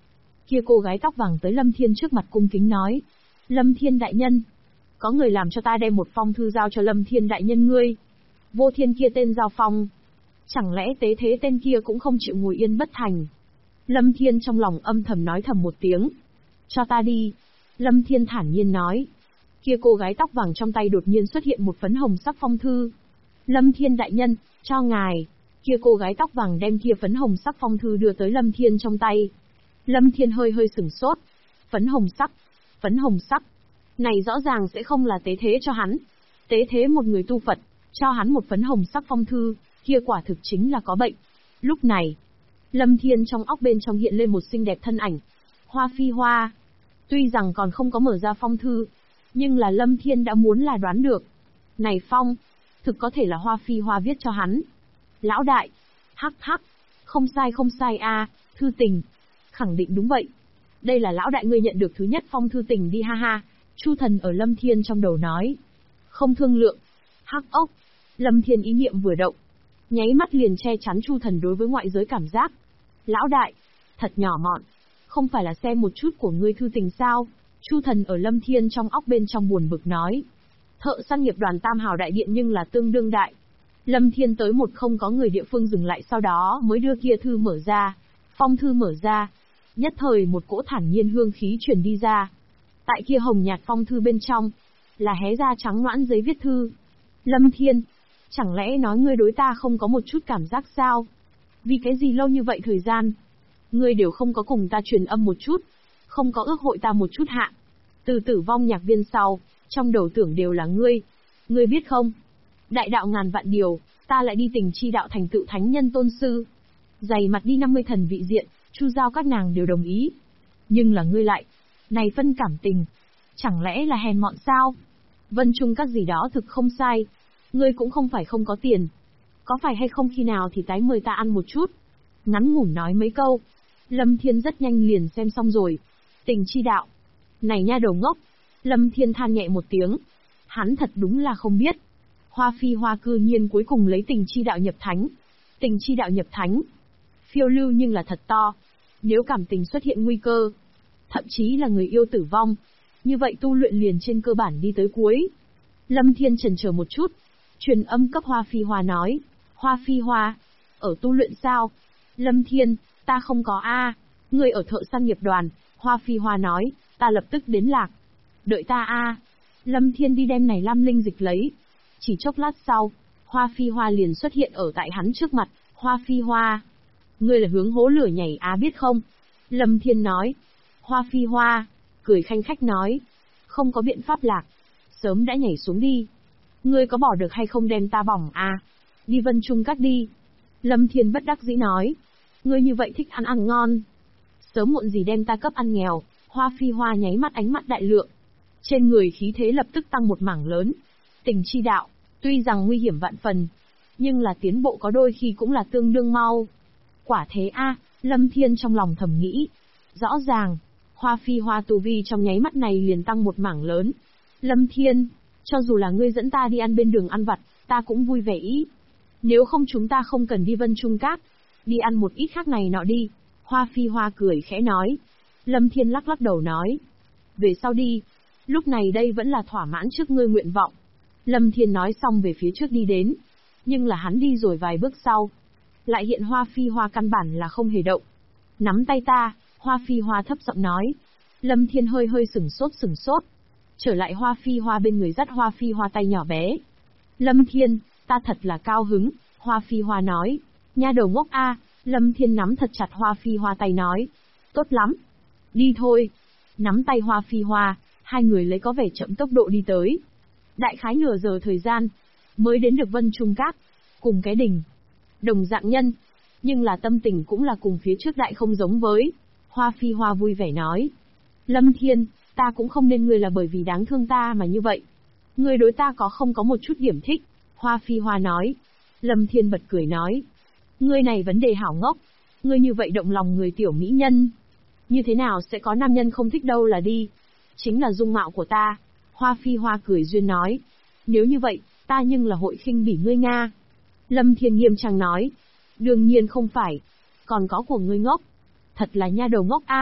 Kia cô gái tóc vàng tới Lâm Thiên trước mặt cung kính nói. Lâm Thiên đại nhân, có người làm cho ta đem một phong thư giao cho Lâm Thiên đại nhân ngươi. Vô Thiên kia tên Giao Phong. Chẳng lẽ tế thế tên kia cũng không chịu ngồi yên bất thành? Lâm Thiên trong lòng âm thầm nói thầm một tiếng. Cho ta đi. Lâm Thiên thản nhiên nói. Kia cô gái tóc vàng trong tay đột nhiên xuất hiện một phấn hồng sắc phong thư. Lâm Thiên đại nhân, cho ngài. Kia cô gái tóc vàng đem kia phấn hồng sắc phong thư đưa tới Lâm Thiên trong tay. Lâm Thiên hơi hơi sửng sốt. Phấn hồng sắc. Phấn hồng sắc. Này rõ ràng sẽ không là tế thế cho hắn. Tế thế một người tu Phật, cho hắn một phấn hồng sắc phong thư, kia quả thực chính là có bệnh. Lúc này, Lâm Thiên trong óc bên trong hiện lên một xinh đẹp thân ảnh. Hoa Phi Hoa. Tuy rằng còn không có mở ra phong thư, nhưng là Lâm Thiên đã muốn là đoán được. Này phong, thực có thể là Hoa Phi Hoa viết cho hắn. Lão đại. Hắc hắc. Không sai a, thư tình. Khẳng định đúng vậy. Đây là lão đại ngươi nhận được thứ nhất phong thư tình đi ha ha. Chu Thần ở Lâm Thiên trong đầu nói. Không thương lượng. Hắc ốc. Lâm Thiên ý niệm vừa động, nháy mắt liền che chắn Chu Thần đối với ngoại giới cảm giác. Lão đại, thật nhỏ mọn. Không phải là xem một chút của ngươi thư tình sao? Chu Thần ở Lâm Thiên trong óc bên trong buồn bực nói. Thợ săn nghiệp đoàn Tam Hào đại điện nhưng là tương đương đại. Lâm Thiên tới một không có người địa phương dừng lại, sau đó mới đưa kia thư mở ra. Phong thư mở ra. Nhất thời một cỗ thản nhiên hương khí truyền đi ra. Tại kia hồng nhạt phong thư bên trong, là hé ra trắng noãn giấy viết thư. Lâm Thiên, chẳng lẽ nói ngươi đối ta không có một chút cảm giác sao? Vì cái gì lâu như vậy thời gian, ngươi đều không có cùng ta truyền âm một chút, không có ước hội ta một chút hạ. Từ tử vong nhạc viên sau, trong đầu tưởng đều là ngươi. Ngươi biết không? Đại đạo ngàn vạn điều, ta lại đi Tình Chi đạo thành tựu thánh nhân tôn sư. Dày mặt đi 50 thần vị diện, Chu Giao các nàng đều đồng ý. Nhưng là ngươi lại, này phân cảm tình, chẳng lẽ là hèn mọn sao? Vân Trung các gì đó thực không sai. Ngươi cũng không phải không có tiền. Có phải hay không khi nào thì tái mời ta ăn một chút. Ngắn ngủn nói mấy câu. Lâm Thiên rất nhanh liền xem xong rồi. Tình Chi đạo. Này nha đầu ngốc. Lâm Thiên than nhẹ một tiếng. Hắn thật đúng là không biết. Hoa Phi Hoa cư nhiên cuối cùng lấy Tình Chi đạo nhập thánh. Tình Chi đạo nhập thánh. Phiêu lưu nhưng là thật to. Nếu cảm tình xuất hiện nguy cơ, thậm chí là người yêu tử vong, như vậy tu luyện liền trên cơ bản đi tới cuối. Lâm Thiên chần chờ một chút, truyền âm cấp Hoa Phi Hoa nói. Hoa Phi Hoa, ở tu luyện sao? Lâm Thiên, ta không có a. Ngươi ở thợ săn nghiệp đoàn. Hoa Phi Hoa nói, ta lập tức đến lạc. Đợi ta a. Lâm Thiên đi đem này lam linh dịch lấy. Chỉ chốc lát sau, Hoa Phi Hoa liền xuất hiện ở tại hắn trước mặt. Hoa Phi Hoa, ngươi là hướng hố lửa nhảy á biết không? Lâm Thiên nói. Hoa Phi Hoa, cười khanh khách nói. Không có biện pháp lạc. Sớm đã nhảy xuống đi. Ngươi có bỏ được hay không đem ta bỏng à? Đi Vân Trung các đi. Lâm Thiên bất đắc dĩ nói. Ngươi như vậy thích ăn ngon. Sớm muộn gì đem ta cấp ăn nghèo. Hoa Phi Hoa nháy mắt ánh mắt đại lượng. Trên người khí thế lập tức tăng một mảng lớn. Tình Chi đạo, tuy rằng nguy hiểm vạn phần, nhưng là tiến bộ có đôi khi cũng là tương đương mau. Quả thế a, Lâm Thiên trong lòng thầm nghĩ. Rõ ràng, Hoa Phi Hoa tu vi trong nháy mắt này liền tăng một mảng lớn. Lâm Thiên, cho dù là ngươi dẫn ta đi ăn bên đường ăn vặt, ta cũng vui vẻ ý. Nếu không chúng ta không cần đi Vân Trung Các, đi ăn một ít khác này nọ đi. Hoa Phi Hoa cười khẽ nói. Lâm Thiên lắc lắc đầu nói. Về sau đi, lúc này đây vẫn là thỏa mãn trước ngươi nguyện vọng. Lâm Thiên nói xong về phía trước đi đến. Nhưng là hắn đi rồi vài bước sau, lại hiện Hoa Phi Hoa căn bản là không hề động. Nắm tay ta, Hoa Phi Hoa thấp giọng nói. Lâm Thiên hơi hơi sửng sốt. Trở lại Hoa Phi Hoa bên người dắt Hoa Phi Hoa tay nhỏ bé. Lâm Thiên, ta thật là cao hứng, Hoa Phi Hoa nói. Nha đầu ngốc a. Lâm Thiên nắm thật chặt Hoa Phi Hoa tay nói. Tốt lắm. Đi thôi. Nắm tay Hoa Phi Hoa, hai người lấy có vẻ chậm tốc độ đi tới. Đại khái nửa giờ thời gian, mới đến được Vân Trung Các, cùng cái đỉnh. Đồng dạng nhân, nhưng là tâm tình cũng là cùng phía trước đại không giống với. Hoa Phi Hoa vui vẻ nói. Lâm Thiên, ta cũng không nên ngươi là bởi vì đáng thương ta mà như vậy. Ngươi đối ta có không có một chút điểm thích. Hoa Phi Hoa nói. Lâm Thiên bật cười nói. Ngươi này vấn đề hảo ngốc. Ngươi như vậy động lòng người tiểu mỹ nhân. Như thế nào sẽ có nam nhân không thích đâu là đi. Chính là dung mạo của ta. Hoa Phi Hoa cười duyên nói. Nếu như vậy, ta nhưng là hội khinh bỉ ngươi Nga. Lâm Thiên nghiêm trang nói. Đương nhiên không phải. Còn có của ngươi ngốc. Thật là nha đầu ngốc a,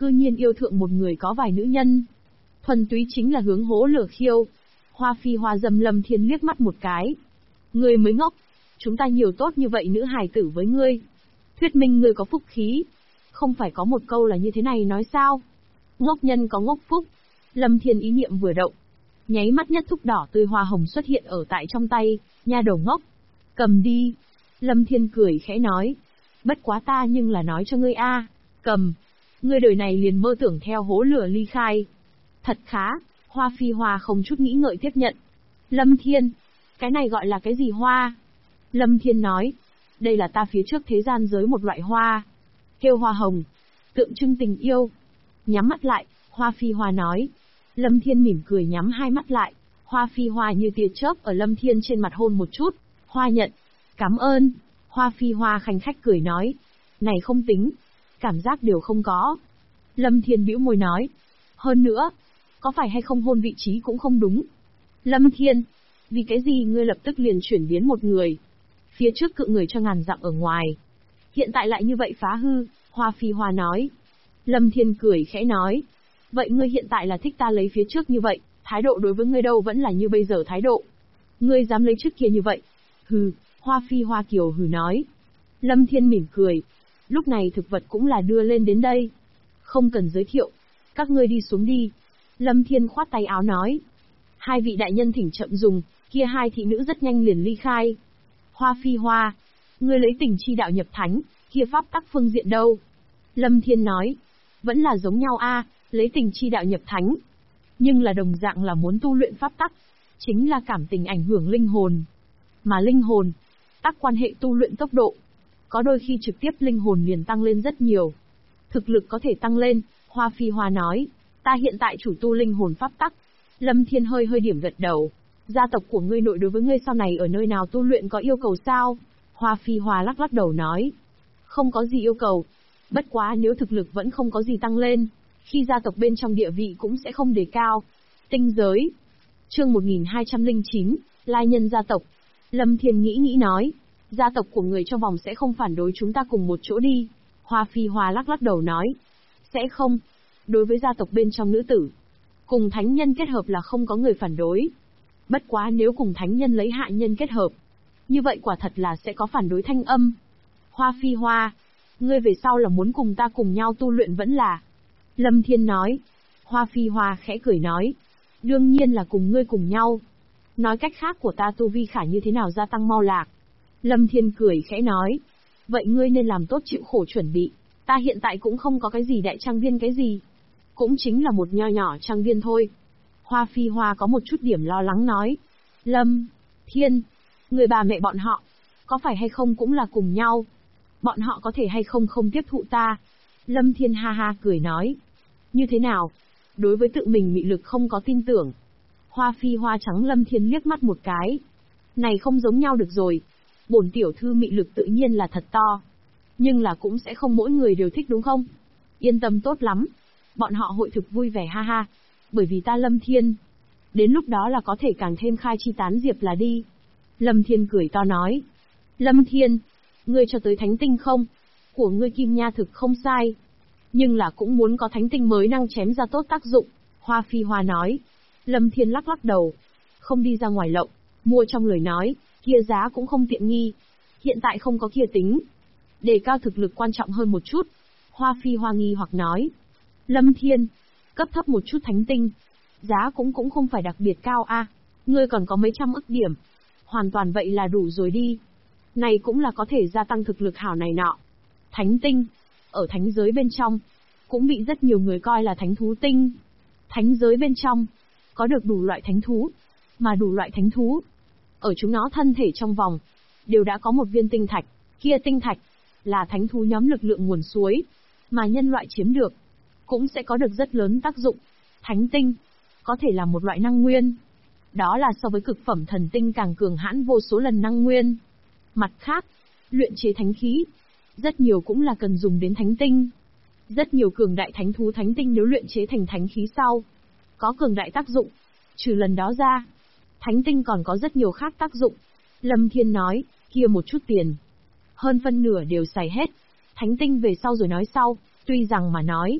cư nhiên yêu thượng một người có vài nữ nhân. Thuần túy chính là hướng hố lửa khiêu. Hoa Phi Hoa dâm Lâm Thiên liếc mắt một cái. Ngươi mới ngốc, chúng ta nhiều tốt như vậy nữ hài tử với ngươi. Thuyết minh ngươi có phúc khí. Không phải có một câu là như thế này nói sao? Ngốc nhân có ngốc phúc. Lâm Thiên ý niệm vừa động. Nháy mắt nhất thúc đỏ tươi hoa hồng xuất hiện ở tại trong tay, nha đầu ngốc. Cầm đi. Lâm Thiên cười khẽ nói. Bất quá ta nhưng là nói cho ngươi a, cầm. Ngươi đời này liền mơ tưởng theo hố lửa ly khai. Thật khá, Hoa Phi Hoa không chút nghĩ ngợi tiếp nhận. Lâm Thiên, cái này gọi là cái gì hoa? Lâm Thiên nói, đây là ta phía trước thế gian giới một loại hoa. Kêu hoa hồng, tượng trưng tình yêu. Nhắm mắt lại, Hoa Phi Hoa nói. Lâm Thiên mỉm cười nhắm hai mắt lại. Hoa Phi Hoa như tia chớp ở Lâm Thiên trên mặt hôn một chút. Hoa nhận. Cảm ơn. Hoa Phi Hoa khanh khách cười nói. Này không tính. Cảm giác đều không có. Lâm Thiên bĩu môi nói. Hơn nữa, có phải hay không hôn vị trí cũng không đúng. Lâm Thiên, vì cái gì ngươi lập tức liền chuyển biến một người? Phía trước cự người cho ngàn dặm ở ngoài. Hiện tại lại như vậy phá hư, Hoa Phi Hoa nói. Lâm Thiên cười khẽ nói. Vậy ngươi hiện tại là thích ta lấy phía trước như vậy, thái độ đối với ngươi đâu vẫn là như bây giờ thái độ. Ngươi dám lấy trước kia như vậy. Hừ, Hoa Phi Hoa kiều hừ nói. Lâm Thiên mỉm cười. Lúc này thực vật cũng là đưa lên đến đây. Không cần giới thiệu. Các ngươi đi xuống đi. Lâm Thiên khoát tay áo nói. Hai vị đại nhân thỉnh chậm dùng, kia hai thị nữ rất nhanh liền ly khai. Hoa Phi Hoa, ngươi lấy tình chi đạo nhập thánh, kia pháp tắc phương diện đâu? Lâm Thiên nói. Vẫn là giống nhau a, lấy tình chi đạo nhập thánh. Nhưng là đồng dạng là muốn tu luyện pháp tắc. Chính là cảm tình ảnh hưởng linh hồn. Mà linh hồn, tắc quan hệ tu luyện tốc độ. Có đôi khi trực tiếp linh hồn liền tăng lên rất nhiều. Thực lực có thể tăng lên, Hoa Phi Hoa nói. Ta hiện tại chủ tu linh hồn pháp tắc. Lâm Thiên hơi hơi điểm gật đầu. Gia tộc của ngươi nội đối với ngươi sau này ở nơi nào tu luyện có yêu cầu sao? Hoa Phi Hoa lắc lắc đầu nói. Không có gì yêu cầu. Bất quá nếu thực lực vẫn không có gì tăng lên, khi gia tộc bên trong địa vị cũng sẽ không đề cao. Tinh giới. Chương 1209, Lai nhân gia tộc. Lâm Thiên nghĩ nói. Gia tộc của người trong vòng sẽ không phản đối chúng ta cùng một chỗ đi. Hoa Phi Hoa lắc lắc đầu nói. Sẽ không. Đối với gia tộc bên trong nữ tử, cùng thánh nhân kết hợp là không có người phản đối. Bất quá nếu cùng thánh nhân lấy hạ nhân kết hợp, như vậy quả thật là sẽ có phản đối thanh âm. Hoa Phi Hoa, ngươi về sau là muốn cùng ta cùng nhau tu luyện vẫn là? Lâm Thiên nói. Hoa Phi Hoa khẽ cười nói. Đương nhiên là cùng ngươi cùng nhau. Nói cách khác của ta tu vi khả như thế nào gia tăng mau lạc. Lâm Thiên cười khẽ nói. Vậy ngươi nên làm tốt chịu khổ chuẩn bị. Ta hiện tại cũng không có cái gì đại trang viên cái gì. Cũng chính là một nho nhỏ trang viên thôi. Hoa Phi Hoa có một chút điểm lo lắng nói. Lâm Thiên, người bà mẹ bọn họ, có phải hay không cũng là cùng nhau? Bọn họ có thể hay không không tiếp thụ ta? Lâm Thiên ha ha cười nói. Như thế nào? Đối với tự mình mị lực không có tin tưởng. Hoa Phi Hoa trắng Lâm Thiên liếc mắt một cái. Này không giống nhau được rồi. Bổn tiểu thư mị lực tự nhiên là thật to. Nhưng là cũng sẽ không mỗi người đều thích đúng không? Yên tâm tốt lắm. Bọn họ hội thực vui vẻ ha ha. Bởi vì ta Lâm Thiên. Đến lúc đó là có thể càng thêm khai chi tán diệp là đi. Lâm Thiên cười to nói. Lâm Thiên, ngươi cho tới thánh tinh không? Của ngươi kim nha thực không sai. Nhưng là cũng muốn có thánh tinh mới năng chém ra tốt tác dụng. Hoa Phi Hoa nói. Lâm Thiên lắc lắc đầu. Không đi ra ngoài lộng. Mua trong lời nói, kia giá cũng không tiện nghi. Hiện tại không có kia tính. Đề cao thực lực quan trọng hơn một chút. Hoa Phi Hoa nghi hoặc nói. Lâm Thiên, cấp thấp một chút thánh tinh. Giá cũng không phải đặc biệt cao a. Ngươi còn có mấy trăm ức điểm. Hoàn toàn vậy là đủ rồi đi. Này cũng là có thể gia tăng thực lực hảo này nọ. Thánh tinh, ở thánh giới bên trong, cũng bị rất nhiều người coi là thánh thú tinh. Thánh giới bên trong, có được đủ loại thánh thú. Mà đủ loại thánh thú, ở chúng nó thân thể trong vòng, đều đã có một viên tinh thạch. Kia tinh thạch, là thánh thú nhóm lực lượng nguồn suối. Mà nhân loại chiếm được, cũng sẽ có được rất lớn tác dụng. Thánh tinh, có thể là một loại năng nguyên. Đó là so với cực phẩm thần tinh càng cường hãn vô số lần năng nguyên. Mặt khác, luyện chế thánh khí, rất nhiều cũng là cần dùng đến thánh tinh. Rất nhiều cường đại thánh thú thánh tinh nếu luyện chế thành thánh khí sau, có cường đại tác dụng. Trừ lần đó ra, thánh tinh còn có rất nhiều khác tác dụng. Lâm Thiên nói, kia một chút tiền, hơn phân nửa đều xài hết. Thánh tinh về sau rồi nói sau, tuy rằng mà nói,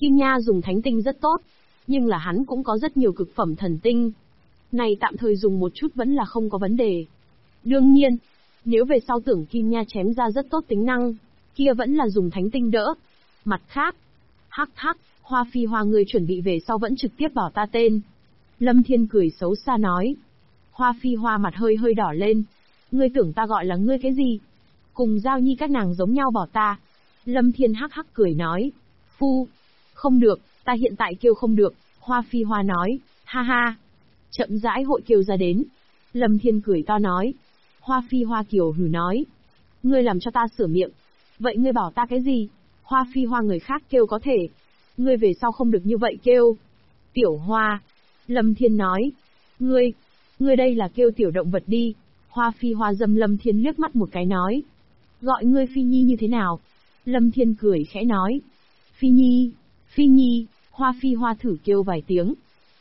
Kim Nha dùng thánh tinh rất tốt, nhưng là hắn cũng có rất nhiều cực phẩm thần tinh. Này tạm thời dùng một chút vẫn là không có vấn đề. Đương nhiên, nếu về sau tưởng Kim Nha chém ra rất tốt tính năng, kia vẫn là dùng thánh tinh đỡ. Mặt khác, hắc hắc, Hoa Phi Hoa ngươi chuẩn bị về sau vẫn trực tiếp bảo ta tên. Lâm Thiên cười xấu xa nói. Hoa Phi Hoa mặt hơi hơi đỏ lên. Ngươi tưởng ta gọi là ngươi cái gì? Cùng Giao Nhi các nàng giống nhau bảo ta. Lâm Thiên hắc hắc cười nói. Phu, không được, ta hiện tại kêu không được. Hoa Phi Hoa nói, ha ha. Chậm rãi hội kêu ra đến. Lâm Thiên cười to nói. Hoa Phi Hoa kiều hừ nói. Ngươi làm cho ta sửa miệng. Vậy ngươi bảo ta cái gì? Hoa Phi Hoa người khác kêu có thể. Ngươi về sau không được như vậy kêu. Tiểu Hoa. Lâm Thiên nói. Ngươi đây là kêu tiểu động vật đi. Hoa Phi Hoa dâm Lâm Thiên liếc mắt một cái nói. Gọi ngươi Phi Nhi như thế nào? Lâm Thiên cười khẽ nói. Phi Nhi, Hoa Phi Hoa thử kêu vài tiếng.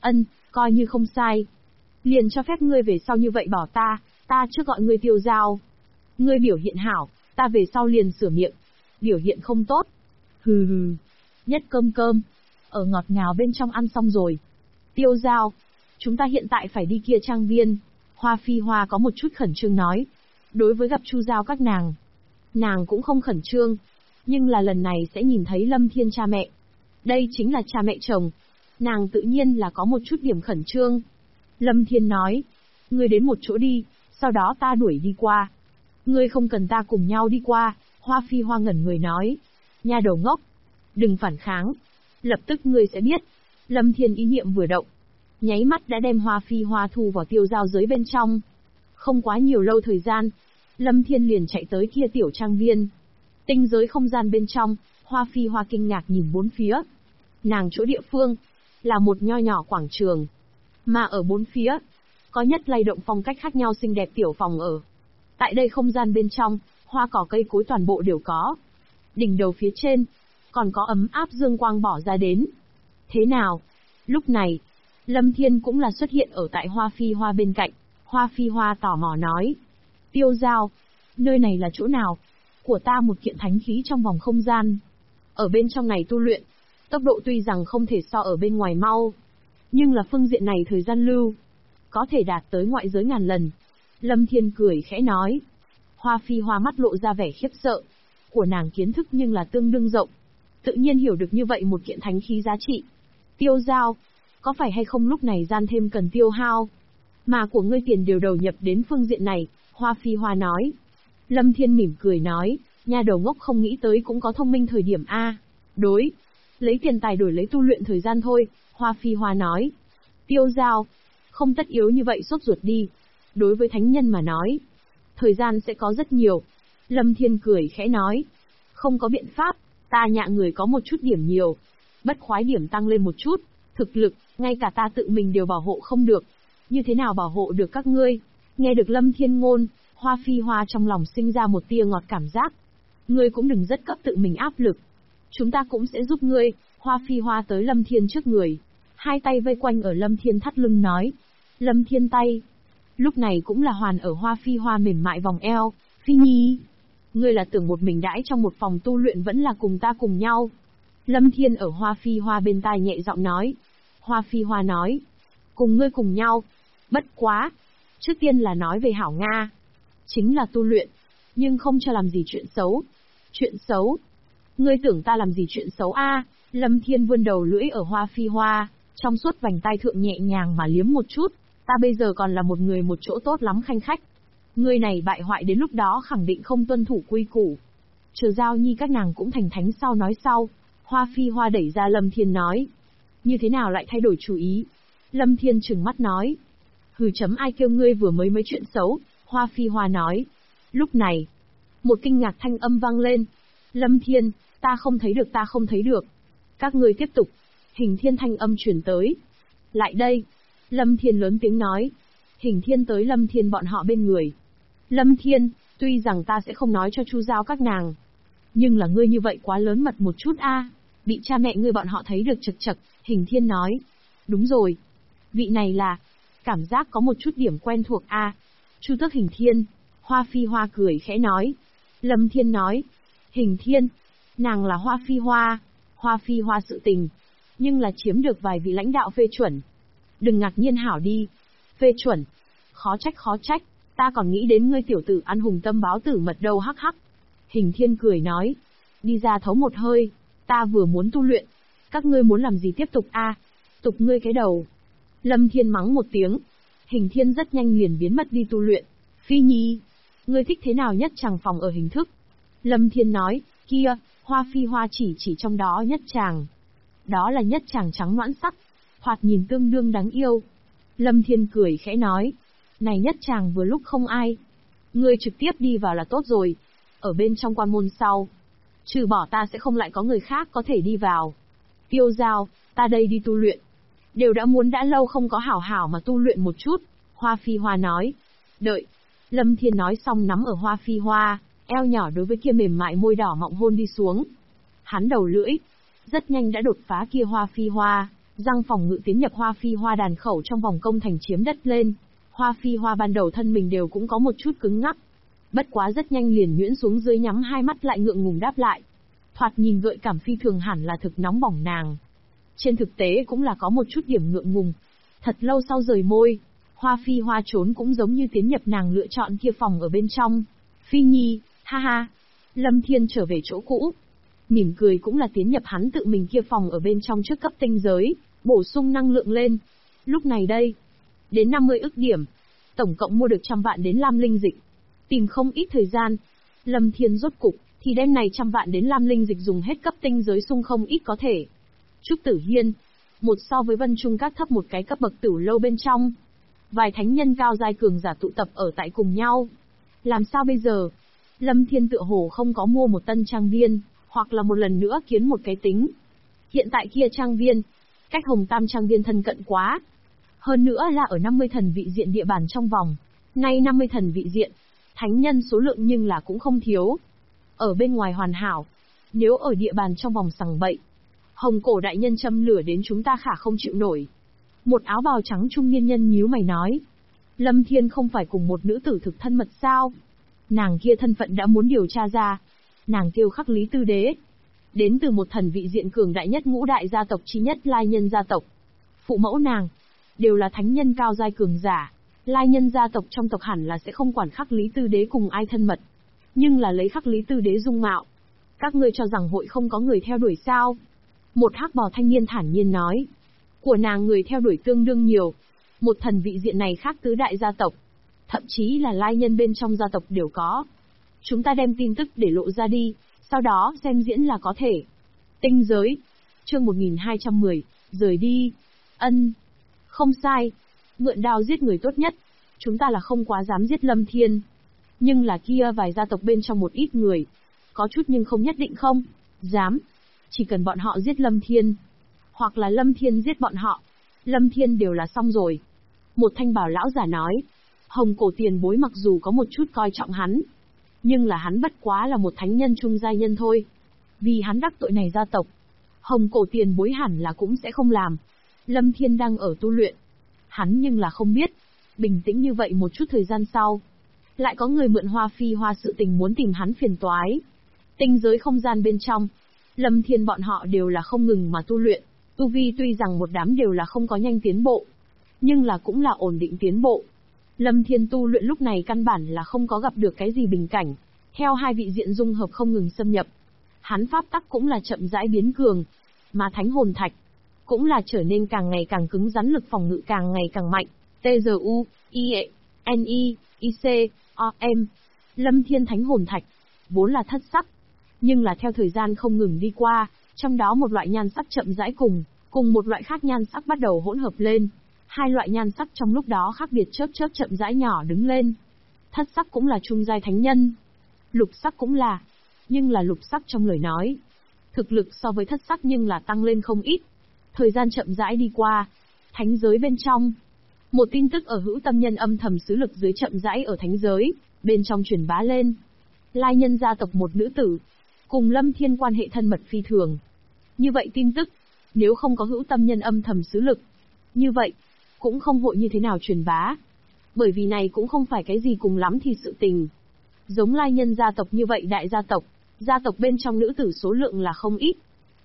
Coi như không sai. Liền cho phép ngươi về sau như vậy bảo ta trước gọi ngươi Tiêu Giao. Ngươi biểu hiện hảo, ta về sau liền sửa miệng. Biểu hiện không tốt. Hừ hừ. Nhất cơm, ở ngọt ngào bên trong ăn xong rồi. Tiêu Giao, chúng ta hiện tại phải đi kia trang viên. Hoa Phi Hoa có một chút khẩn trương nói. Đối với gặp Chu Giao các nàng cũng không khẩn trương. Nhưng là lần này sẽ nhìn thấy Lâm Thiên cha mẹ. Đây chính là cha mẹ chồng. Nàng tự nhiên là có một chút điểm khẩn trương. Lâm Thiên nói. Ngươi đến một chỗ đi, sau đó ta đuổi đi qua. Ngươi không cần ta cùng nhau đi qua. Hoa Phi Hoa ngẩn người nói. Nha đầu ngốc. Đừng phản kháng. Lập tức ngươi sẽ biết. Lâm Thiên ý niệm vừa động. Nháy mắt đã đem Hoa Phi Hoa thu vào Tiêu Giao giới bên trong. Không quá nhiều lâu thời gian. Lâm Thiên liền chạy tới kia tiểu trang viên. Tinh giới không gian bên trong, Hoa Phi Hoa kinh ngạc nhìn bốn phía. Nàng chỗ địa phương, là một nho nhỏ quảng trường. Mà ở bốn phía, có nhất lay động phong cách khác nhau xinh đẹp tiểu phòng ở. Tại đây không gian bên trong, hoa cỏ cây cối toàn bộ đều có. Đỉnh đầu phía trên, còn có ấm áp dương quang bỏ ra đến. Thế nào? Lúc này, Lâm Thiên cũng là xuất hiện ở tại Hoa Phi Hoa bên cạnh. Hoa Phi Hoa tò mò nói. Tiêu Giao, nơi này là chỗ nào? Của ta một kiện thánh khí trong vòng không gian. Ở bên trong này tu luyện, tốc độ tuy rằng không thể so ở bên ngoài mau, nhưng là phương diện này thời gian lưu, có thể đạt tới ngoại giới ngàn lần. Lâm Thiên cười khẽ nói. Hoa Phi Hoa mắt lộ ra vẻ khiếp sợ. Của nàng kiến thức nhưng là tương đương rộng. Tự nhiên hiểu được như vậy một kiện thánh khí giá trị. Tiêu Giao, có phải hay không lúc này gian thêm cần tiêu hao? Mà của ngươi tiền đều đầu nhập đến phương diện này, Hoa Phi Hoa nói. Lâm Thiên mỉm cười nói, nha đầu ngốc không nghĩ tới cũng có thông minh thời điểm a. Đối, lấy tiền tài đổi lấy tu luyện thời gian thôi, Hoa Phi Hoa nói. Tiêu Giao, không tất yếu như vậy sốt ruột đi. Đối với thánh nhân mà nói, thời gian sẽ có rất nhiều. Lâm Thiên cười khẽ nói. Không có biện pháp, ta nhạ người có một chút điểm nhiều. Bất khoái điểm tăng lên một chút, thực lực, ngay cả ta tự mình đều bảo hộ không được. Như thế nào bảo hộ được các ngươi? Nghe được Lâm Thiên ngôn, Hoa Phi Hoa trong lòng sinh ra một tia ngọt cảm giác. Ngươi cũng đừng rất cấp tự mình áp lực. Chúng ta cũng sẽ giúp ngươi. Hoa Phi Hoa tới Lâm Thiên trước người. Hai tay vây quanh ở Lâm Thiên thắt lưng nói. Lâm Thiên tay. Lúc này cũng là hoàn ở Hoa Phi Hoa mềm mại vòng eo. Phi Nhi. Ngươi là tưởng một mình đãi trong một phòng tu luyện vẫn là cùng ta cùng nhau. Lâm Thiên ở Hoa Phi Hoa bên tai nhẹ giọng nói. Hoa Phi Hoa nói. Cùng ngươi cùng nhau. Bất quá. Trước tiên là nói về hảo Nga. Chính là tu luyện. Nhưng không cho làm gì chuyện xấu. Chuyện xấu? Ngươi tưởng ta làm gì chuyện xấu a? Lâm Thiên vươn đầu lưỡi ở Hoa Phi Hoa, trong suốt vành tai thượng nhẹ nhàng mà liếm một chút. Ta bây giờ còn là một người một chỗ tốt lắm khanh khách. Ngươi này bại hoại đến lúc đó khẳng định không tuân thủ quy củ. Chờ Giao Nhi các nàng cũng thành thánh sau nói sau. Hoa Phi Hoa đẩy ra Lâm Thiên nói. Như thế nào lại thay đổi chủ ý? Lâm Thiên trừng mắt nói. Hừ chấm ai kêu ngươi vừa mới mấy chuyện xấu. Hoa Phi Hoa nói. Lúc này, một kinh ngạc thanh âm vang lên. Lâm Thiên, ta không thấy được. Các ngươi tiếp tục. Hình Thiên thanh âm truyền tới. Lại đây. Lâm Thiên lớn tiếng nói. Hình Thiên tới Lâm Thiên bọn họ bên người. Lâm Thiên, tuy rằng ta sẽ không nói cho Chu Giao các nàng. Nhưng là ngươi như vậy quá lớn mật một chút a, bị cha mẹ ngươi bọn họ thấy được chật chật. Hình Thiên nói. Đúng rồi. Vị này là. Cảm giác có một chút điểm quen thuộc a. Chu Tước Hình Thiên. Hoa Phi Hoa cười khẽ nói. Lâm Thiên nói. Hình Thiên. Nàng là Hoa Phi Hoa. Hoa Phi Hoa sự tình, nhưng là chiếm được vài vị lãnh đạo phê chuẩn. Đừng ngạc nhiên hảo đi. Phê chuẩn. Khó trách, ta còn nghĩ đến ngươi tiểu tử ăn hùng tâm báo tử mật đâu hắc hắc. Hình Thiên cười nói. Đi ra thấu một hơi, ta vừa muốn tu luyện. Các ngươi muốn làm gì tiếp tục a? Tục ngươi cái đầu. Lâm Thiên mắng một tiếng. Hình Thiên rất nhanh liền biến mất đi tu luyện. Phi Nhi, ngươi thích thế nào nhất chàng phòng ở hình thức? Lâm Thiên nói, kia, Hoa Phi Hoa chỉ trong đó nhất chàng. Đó là nhất chàng trắng nõn sắc, thoạt nhìn tương đương đáng yêu. Lâm Thiên cười khẽ nói, này nhất chàng vừa lúc không ai. Ngươi trực tiếp đi vào là tốt rồi. Ở bên trong quan môn sau, trừ bỏ ta sẽ không lại có người khác có thể đi vào. Tiêu Giao, ta đây đi tu luyện. Đều đã lâu không có hảo hảo mà tu luyện một chút. Hoa Phi Hoa nói. Đợi. Lâm Thiên nói xong nắm ở Hoa Phi Hoa, eo nhỏ đối với kia mềm mại môi đỏ mọng hôn đi xuống. Hắn đầu lưỡi, rất nhanh đã đột phá kia Hoa Phi Hoa, răng phòng ngự tiến nhập Hoa Phi Hoa đàn khẩu trong vòng công thành chiếm đất lên. Hoa Phi Hoa ban đầu thân mình đều cũng có một chút cứng ngắc. Bất quá rất nhanh liền nhuyễn xuống dưới nhắm hai mắt lại ngượng ngùng đáp lại. Thoạt nhìn gợi cảm phi thường hẳn là thực nóng bỏng nàng. Trên thực tế cũng là có một chút điểm ngượng ngùng. Thật lâu sau rời môi, Hoa Phi Hoa trốn cũng giống như tiến nhập nàng lựa chọn kia phòng ở bên trong. Phi Nhi, ha ha. Lâm Thiên trở về chỗ cũ. Mỉm cười cũng là tiến nhập hắn tự mình kia phòng ở bên trong trước cấp tinh giới, bổ sung năng lượng lên. Lúc này đây, đến 50 ức điểm. Tổng cộng mua được 100 vạn đến lam linh dịch. Tìm không ít thời gian. Lâm Thiên rốt cục, thì đem này 100 vạn đến lam linh dịch dùng hết cấp tinh giới sung không ít có thể. Trúc Tử Hiên, một so với Vân Trung Các thấp một cái cấp bậc tử lâu bên trong. Vài thánh nhân cao giai cường giả tụ tập ở tại cùng nhau. Làm sao bây giờ? Lâm Thiên tựa hồ không có mua một tân trang viên, hoặc là một lần nữa kiến một cái tính. Hiện tại kia trang viên, cách Hồng Tam trang viên thân cận quá. Hơn nữa là ở 50 thần vị diện địa bàn trong vòng. Nay 50 thần vị diện, thánh nhân số lượng nhưng là cũng không thiếu. Ở bên ngoài hoàn hảo, nếu ở địa bàn trong vòng sằng bậy, Hồng Cổ đại nhân châm lửa đến chúng ta khả không chịu nổi. Một áo bào trắng trung niên nhân nhíu mày nói. Lâm Thiên không phải cùng một nữ tử thực thân mật sao? Nàng kia thân phận đã muốn điều tra ra. Nàng kêu Khắc Lý Tư Đế. Đến từ một thần vị diện cường đại nhất ngũ đại gia tộc chi nhất Lai Nhân gia tộc. Phụ mẫu nàng, đều là thánh nhân cao giai cường giả. Lai Nhân gia tộc trong tộc hẳn là sẽ không quản Khắc Lý Tư Đế cùng ai thân mật. Nhưng là lấy Khắc Lý Tư Đế dung mạo. Các ngươi cho rằng hội không có người theo đuổi sao? Một hắc bào thanh niên thản nhiên nói. Của nàng người theo đuổi tương đương nhiều. Một thần vị diện này khác tứ đại gia tộc. Thậm chí là Lai Nhân bên trong gia tộc đều có. Chúng ta đem tin tức để lộ ra đi, sau đó xem diễn là có thể. Tinh giới. Chương 1210, rời đi. Ân. Không sai. Mượn đao giết người tốt nhất. Chúng ta là không quá dám giết Lâm Thiên. Nhưng là kia vài gia tộc bên trong một ít người. Có chút nhưng không nhất định không. Dám. Chỉ cần bọn họ giết Lâm Thiên. Hoặc là Lâm Thiên giết bọn họ. Lâm Thiên đều là xong rồi. Một thanh bảo lão giả nói. Hồng Cổ tiền bối mặc dù có một chút coi trọng hắn. Nhưng là hắn bất quá là một thánh nhân trung giai nhân thôi. Vì hắn đắc tội này gia tộc. Hồng Cổ tiền bối hẳn là cũng sẽ không làm. Lâm Thiên đang ở tu luyện. Hắn nhưng là không biết. Bình tĩnh như vậy một chút thời gian sau. Lại có người mượn Hoa Phi Hoa sự tình muốn tìm hắn phiền toái. Tinh giới không gian bên trong. Lâm Thiên bọn họ đều là không ngừng mà tu luyện. Tu vi tuy rằng một đám đều là không có nhanh tiến bộ. Nhưng là cũng là ổn định tiến bộ. Lâm Thiên tu luyện lúc này căn bản là không có gặp được cái gì bình cảnh. Theo hai vị diện dung hợp không ngừng xâm nhập. Hắn pháp tắc cũng là chậm rãi biến cường. Mà thánh hồn thạch cũng là trở nên càng ngày càng cứng rắn, lực phòng ngự càng ngày càng mạnh. TZU, IE, NI, IC, OM. Lâm Thiên thánh hồn thạch vốn là thất sắc. Nhưng là theo thời gian không ngừng đi qua, trong đó một loại nhan sắc chậm rãi cùng một loại khác nhan sắc bắt đầu hỗn hợp lên. Hai loại nhan sắc trong lúc đó khác biệt chớp chậm rãi nhỏ đứng lên. Thất sắc cũng là trung giai thánh nhân. Lục sắc cũng là. Nhưng là lục sắc trong lời nói. Thực lực so với thất sắc nhưng là tăng lên không ít. Thời gian chậm rãi đi qua. Thánh giới bên trong. Một tin tức ở hữu tâm nhân âm thầm sứ lực dưới chậm rãi ở thánh giới. Bên trong truyền bá lên. Lai Nhân gia tộc một nữ tử. Cùng Lâm Thiên quan hệ thân mật phi thường. Như vậy tin tức. Nếu không có hữu tâm nhân âm thầm sứ lực. Như vậy. Cũng không hội như thế nào truyền bá. Bởi vì này cũng không phải cái gì cùng lắm thì sự tình. Giống Lai Nhân gia tộc như vậy đại gia tộc bên trong nữ tử số lượng là không ít.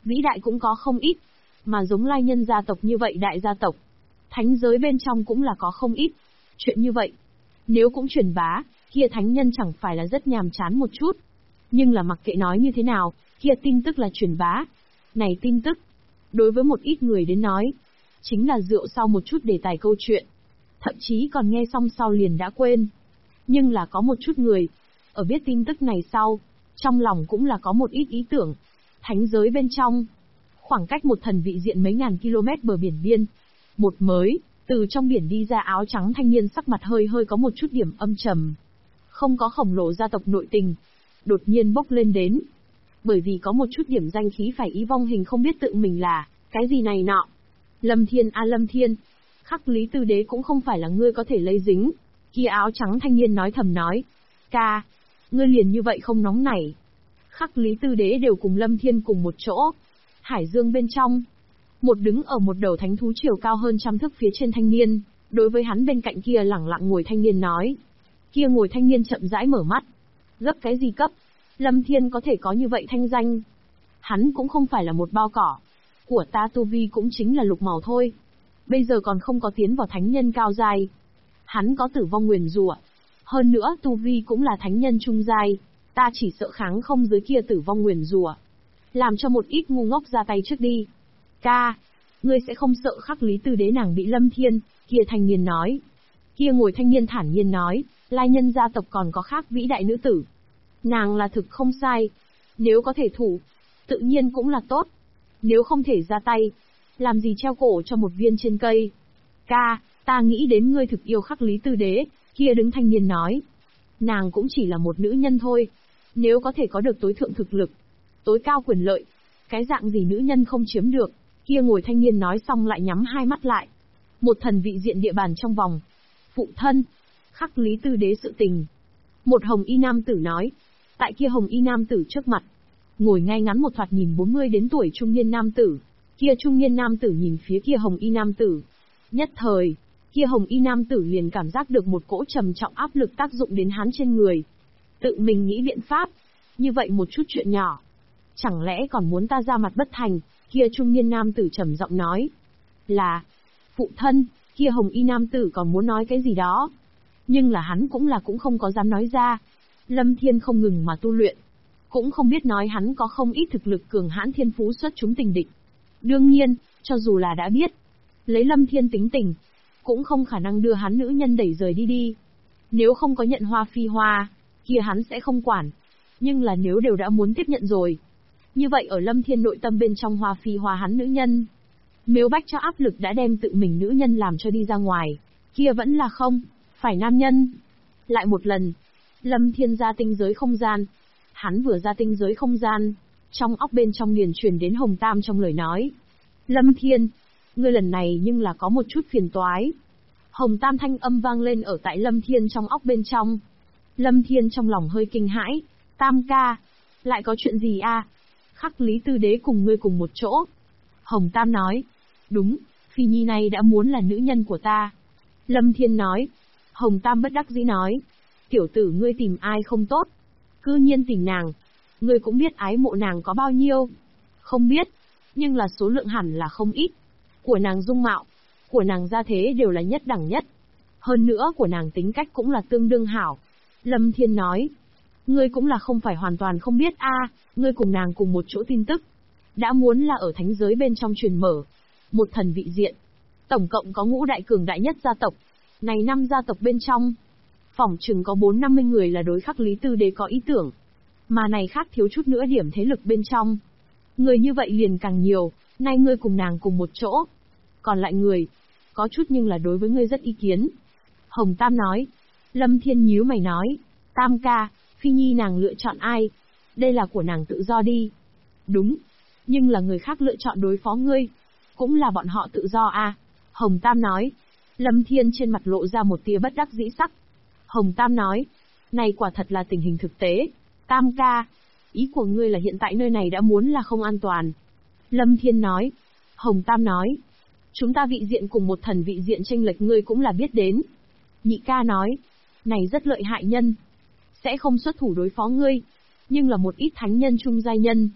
vĩ đại cũng có không ít, mà giống lai nhân gia tộc như vậy đại gia tộc, thánh giới bên trong cũng là có không ít. Chuyện như vậy, nếu cũng truyền bá, kia thánh nhân chẳng phải là rất nhàm chán một chút. Nhưng là mặc kệ nói như thế nào, kia tin tức là truyền bá. Này tin tức, đối với một ít người đến nói, chính là rượu sau một chút đề tài câu chuyện. Thậm chí còn nghe xong sau liền đã quên. Nhưng là có một chút người, ở biết tin tức này sau, trong lòng cũng là có một ít ý tưởng. Thánh giới bên trong, khoảng cách một thần vị diện mấy ngàn km bờ biển biên. Một mới, từ trong biển đi ra áo trắng thanh niên sắc mặt hơi hơi có một chút điểm âm trầm. Không có khổng lồ gia tộc nội tình, đột nhiên bốc lên đến. Bởi vì có một chút điểm danh khí phải ý vong hình không biết tự mình là, cái gì này nọ. Lâm Thiên a Lâm Thiên, Khắc Lý Tư Đế cũng không phải là ngươi có thể lấy dính. Kia áo trắng thanh niên nói thầm nói. Ca, ngươi liền như vậy không nóng nảy. Khắc Lý Tư Đế đều cùng Lâm Thiên cùng một chỗ. Hải dương bên trong, một đứng ở một đầu thánh thú chiều cao hơn 100 thước phía trên thanh niên, đối với hắn bên cạnh kia lẳng lặng ngồi thanh niên nói. Kia ngồi thanh niên chậm rãi mở mắt. Gấp cái gì cấp? Lâm Thiên có thể có như vậy thanh danh. Hắn cũng không phải là một bao cỏ. Của ta tu vi cũng chính là lục màu thôi. Bây giờ còn không có tiến vào thánh nhân cao giai. Hắn có tử vong nguyền rủa. Hơn nữa tu vi cũng là thánh nhân trung giai. Ta chỉ sợ kháng không dưới kia tử vong nguyền rủa. Làm cho một ít ngu ngốc ra tay trước đi. Ca, ngươi sẽ không sợ Khắc Lý Tư Đế nàng bị Lâm Thiên, kia thanh niên nói. Kia ngồi thanh niên thản nhiên nói, lai nhân gia tộc còn có khác vĩ đại nữ tử. Nàng là thực không sai. Nếu có thể thủ, tự nhiên cũng là tốt. Nếu không thể ra tay, làm gì treo cổ cho một viên trên cây. Ca, ta nghĩ đến ngươi thực yêu Khắc Lý Tư Đế, kia đứng thanh niên nói. Nàng cũng chỉ là một nữ nhân thôi. Nếu có thể có được tối thượng thực lực, tối cao quyền lợi, cái dạng gì nữ nhân không chiếm được. Kia ngồi thanh niên nói xong lại nhắm hai mắt lại. Một thần vị diện địa bàn trong vòng. Phụ thân, Khắc Lý Tư Đế sự tình. Một hồng y nam tử nói. Tại kia hồng y nam tử trước mặt, ngồi ngay ngắn một thoạt nhìn 40 đến tuổi trung niên nam tử. Kia trung niên nam tử nhìn phía kia hồng y nam tử. Nhất thời, kia hồng y nam tử liền cảm giác được một cỗ trầm trọng áp lực tác dụng đến hắn trên người. Tự mình nghĩ biện pháp. Như vậy một chút chuyện nhỏ, chẳng lẽ còn muốn ta ra mặt bất thành? Kia trung niên nam tử trầm giọng nói. Là, phụ thân, kia hồng y nam tử còn muốn nói cái gì đó. Nhưng là hắn cũng không có dám nói ra. Lâm Thiên không ngừng mà tu luyện. Cũng không biết nói hắn có không ít thực lực cường hãn thiên phú xuất chúng tình địch. Đương nhiên, cho dù là đã biết, lấy Lâm Thiên tính tình, cũng không khả năng đưa hắn nữ nhân đẩy rời đi. Nếu không có nhận hoa phi hoa, kia hắn sẽ không quản. Nhưng là nếu đều đã muốn tiếp nhận rồi, như vậy ở Lâm Thiên nội tâm bên trong hoa phi hoa hắn nữ nhân, nếu bách cho áp lực đã đem tự mình nữ nhân làm cho đi ra ngoài, kia vẫn là không, phải nam nhân. Lại một lần, Lâm Thiên ra tinh giới không gian. Hắn vừa ra tinh giới không gian, trong óc bên trong liền truyền đến Hồng Tam trong lời nói. Lâm Thiên, ngươi lần này nhưng là có một chút phiền toái. Hồng Tam thanh âm vang lên ở tại Lâm Thiên trong óc bên trong. Lâm Thiên trong lòng hơi kinh hãi. Tam ca, lại có chuyện gì a? Khắc Lý Tư Đế cùng ngươi cùng một chỗ. Hồng Tam nói. Đúng, Phi Nhi này đã muốn là nữ nhân của ta. Lâm Thiên nói. Hồng Tam bất đắc dĩ nói. Tiểu tử ngươi tìm ai không tốt, cư nhiên tìm nàng. Ngươi cũng biết ái mộ nàng có bao nhiêu. Không biết, nhưng là số lượng hẳn là không ít. Của nàng dung mạo, của nàng gia thế đều là nhất đẳng nhất. Hơn nữa của nàng tính cách cũng là tương đương hảo. Lâm Thiên nói. Ngươi cũng là không phải hoàn toàn không biết a, ngươi cùng nàng cùng một chỗ tin tức. Đã muốn là ở thánh giới bên trong truyền mở. Một thần vị diện. Tổng cộng có ngũ đại cường đại nhất gia tộc. Này 5 gia tộc bên trong, phỏng chừng có 4-50 người là đối Khắc Lý Tư Đế có ý tưởng. Mà này khác thiếu chút nữa điểm thế lực bên trong. Người như vậy liền càng nhiều, nay ngươi cùng nàng cùng một chỗ. Còn lại người, có chút nhưng là đối với ngươi rất ý kiến. Hồng Tam nói. Lâm Thiên nhíu mày nói. Tam ca, Phi Nhi nàng lựa chọn ai? Đây là của nàng tự do đi. Đúng, nhưng là người khác lựa chọn đối phó ngươi, cũng là bọn họ tự do a. Hồng Tam nói. Lâm Thiên trên mặt lộ ra một tia bất đắc dĩ sắc. Hồng Tam nói. Này quả thật là tình hình thực tế. Tam ca, ý của ngươi là hiện tại nơi này đã muốn là không an toàn. Lâm Thiên nói. Hồng Tam nói. Chúng ta vị diện cùng một thần vị diện chênh lệch ngươi cũng là biết đến. Nhị ca nói. Này rất lợi hại nhân, sẽ không xuất thủ đối phó ngươi, nhưng là một ít thánh nhân trung giai nhân,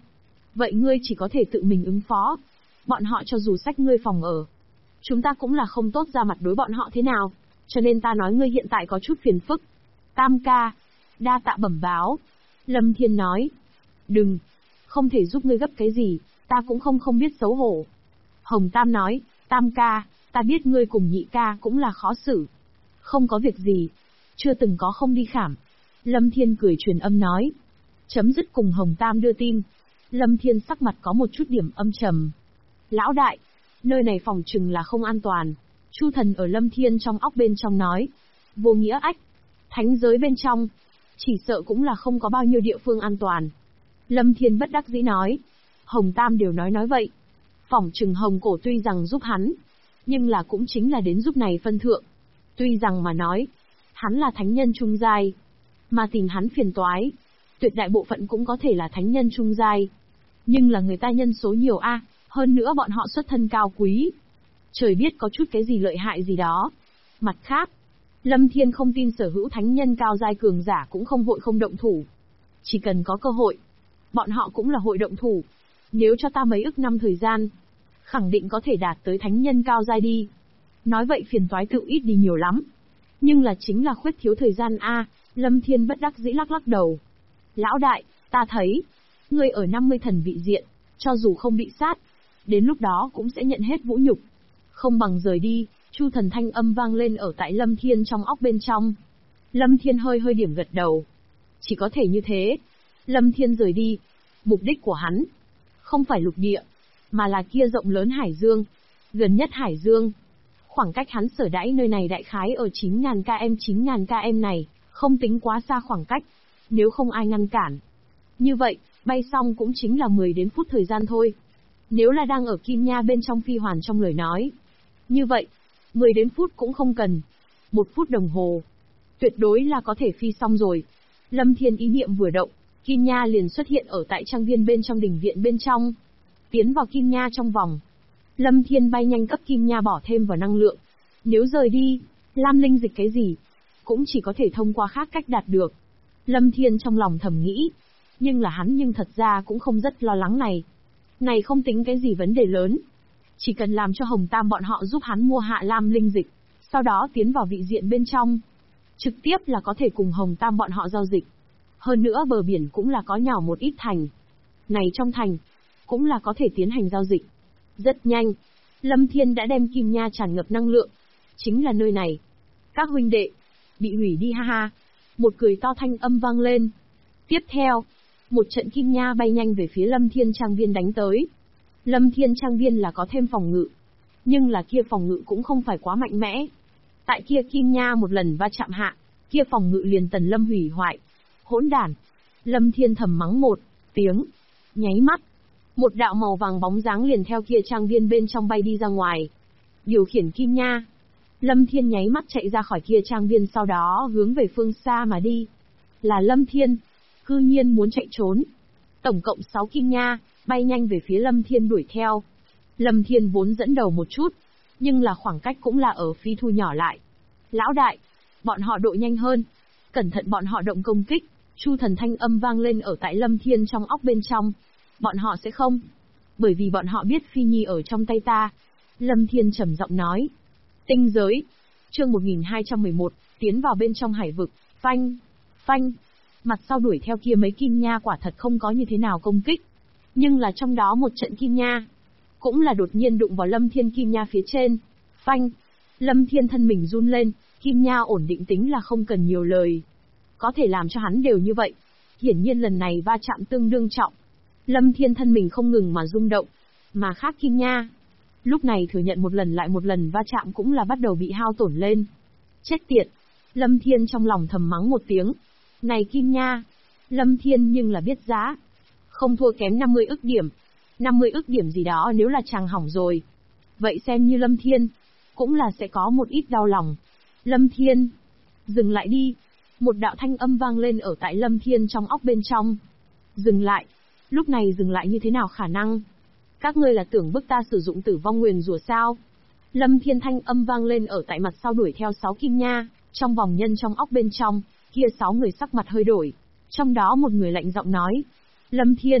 Vậy ngươi chỉ có thể tự mình ứng phó. Bọn họ cho dù xách ngươi phòng ở, chúng ta cũng là không tốt ra mặt đối bọn họ thế nào. Cho nên ta nói ngươi hiện tại có chút phiền phức. Tam ca, đa tạ bẩm báo. Lâm Thiên nói. Đừng, không thể giúp ngươi gấp cái gì, ta cũng không biết xấu hổ. Hồng Tam nói, Tam ca, ta biết ngươi cùng nhị ca cũng là khó xử. Không có việc gì, chưa từng có không đi khảm. Lâm Thiên cười truyền âm nói. Chấm dứt cùng Hồng Tam đưa tin. Lâm Thiên sắc mặt có một chút điểm âm trầm. Lão đại, nơi này phòng chừng là không an toàn. Chu Thần ở Lâm Thiên trong óc bên trong nói. Vô nghĩa ách, thánh giới bên trong, chỉ sợ cũng là không có bao nhiêu địa phương an toàn. Lâm Thiên bất đắc dĩ nói. Hồng Tam đều nói vậy. Phỏng chừng Hồng Cổ tuy rằng giúp hắn, nhưng là cũng chính là đến giúp này phân thượng. Tuy rằng mà nói, hắn là thánh nhân trung giai, mà tìm hắn phiền toái, tuyệt đại bộ phận cũng có thể là thánh nhân trung giai. Nhưng là người ta nhân số nhiều a, hơn nữa bọn họ xuất thân cao quý. Trời biết có chút cái gì lợi hại gì đó. Mặt khác, Lâm Thiên không tin sở hữu thánh nhân cao giai cường giả cũng không vội không động thủ. Chỉ cần có cơ hội, bọn họ cũng là hội động thủ. Nếu cho ta mấy ức năm thời gian, khẳng định có thể đạt tới thánh nhân cao giai đi. Nói vậy phiền toái tự ít đi nhiều lắm. Nhưng là chính là khuyết thiếu thời gian a. Lâm Thiên bất đắc dĩ lắc lắc đầu. Lão đại, ta thấy, ngươi ở 50 thần vị diện, cho dù không bị sát, đến lúc đó cũng sẽ nhận hết vũ nhục. Không bằng rời đi. Chu Thần thanh âm vang lên ở tại Lâm Thiên trong óc bên trong. Lâm Thiên hơi điểm gật đầu. Chỉ có thể như thế. Lâm Thiên rời đi. Mục đích của hắn không phải lục địa, mà là kia rộng lớn hải dương. Gần nhất hải dương, khoảng cách hắn sở đãi nơi này đại khái ở 9.000 km. 9.000 km này, không tính quá xa khoảng cách. Nếu không ai ngăn cản, như vậy, bay xong cũng chính là 10 đến phút thời gian thôi. Nếu là đang ở Kim Nha bên trong phi hoàn trong lời nói, như vậy, 10 đến phút cũng không cần. 1 phút đồng hồ, tuyệt đối là có thể phi xong rồi. Lâm Thiên ý niệm vừa động, Kim Nha liền xuất hiện ở tại trang viên bên trong đình viện bên trong. Tiến vào Kim Nha trong vòng. Lâm Thiên bay nhanh cấp Kim Nha bỏ thêm vào năng lượng. Nếu rời đi, lam linh dịch cái gì, cũng chỉ có thể thông qua khác cách đạt được. Lâm Thiên trong lòng thầm nghĩ. Nhưng là hắn thật ra cũng không rất lo lắng này. Này không tính cái gì vấn đề lớn. Chỉ cần làm cho Hồng Tam bọn họ giúp hắn mua hạ lam linh dịch, sau đó tiến vào vị diện bên trong. Trực tiếp là có thể cùng Hồng Tam bọn họ giao dịch. Hơn nữa bờ biển cũng là có nhỏ một ít thành. Này trong thành, cũng là có thể tiến hành giao dịch. Rất nhanh, Lâm Thiên đã đem Kim Nha tràn ngập năng lượng. Chính là nơi này. Các huynh đệ, bị hủy đi ha ha. Một cười to thanh âm vang lên. Tiếp theo, một trận Kim Nha bay nhanh về phía Lâm Thiên trang viên đánh tới. Lâm Thiên trang viên là có thêm phòng ngự. Nhưng là kia phòng ngự cũng không phải quá mạnh mẽ. Tại kia Kim Nha một lần va chạm hạ, kia phòng ngự liền tần lâm hủy hoại. Hỗn đản. Lâm Thiên thầm mắng một tiếng. Nháy mắt, một đạo màu vàng bóng dáng liền theo kia trang viên bên trong bay đi ra ngoài. Điều khiển Kim Nha. Lâm Thiên nháy mắt chạy ra khỏi kia trang viên, sau đó hướng về phương xa mà đi. Là Lâm Thiên, cư nhiên muốn chạy trốn. Tổng cộng 6 Kim Nha, bay nhanh về phía Lâm Thiên đuổi theo. Lâm Thiên vốn dẫn đầu một chút, nhưng là khoảng cách cũng là ở phi thu nhỏ lại. Lão đại, bọn họ độ nhanh hơn. Cẩn thận bọn họ động công kích. Chu Thần thanh âm vang lên ở tại Lâm Thiên trong óc bên trong. Bọn họ sẽ không. Bởi vì bọn họ biết Phi Nhi ở trong tay ta. Lâm Thiên trầm giọng nói. Tinh giới. Chương 1211, tiến vào bên trong hải vực. Phanh. Phanh. Mặt sau đuổi theo kia mấy Kim Nha quả thật không có như thế nào công kích. Nhưng là trong đó một trận Kim Nha, cũng là đột nhiên đụng vào Lâm Thiên Kim Nha phía trên. Phanh. Lâm Thiên thân mình run lên. Kim Nha ổn định tính là không cần nhiều lời. Có thể làm cho hắn đều như vậy. Hiển nhiên lần này va chạm tương đương trọng. Lâm Thiên thân mình không ngừng mà rung động. Mà khác Kim Nha, lúc này thừa nhận một lần lại một lần va chạm cũng là bắt đầu bị hao tổn lên. Chết tiệt. Lâm Thiên trong lòng thầm mắng một tiếng. Này Kim Nha. Lâm Thiên nhưng là biết giá. Không thua kém 50 ức điểm. 50 ức điểm gì đó nếu là chàng hỏng rồi. Vậy xem như Lâm Thiên, cũng là sẽ có một ít đau lòng. Lâm Thiên, dừng lại đi. Một đạo thanh âm vang lên ở tại Lâm Thiên trong óc bên trong. Dừng lại. Lúc này dừng lại như thế nào khả năng? Các ngươi là tưởng bức ta sử dụng tử vong nguyền rủa sao? Lâm Thiên thanh âm vang lên ở tại mặt sau đuổi theo 6 Kim Nha, trong vòng nhân trong óc bên trong, kia 6 người sắc mặt hơi đổi. Trong đó một người lạnh giọng nói. Lâm Thiên,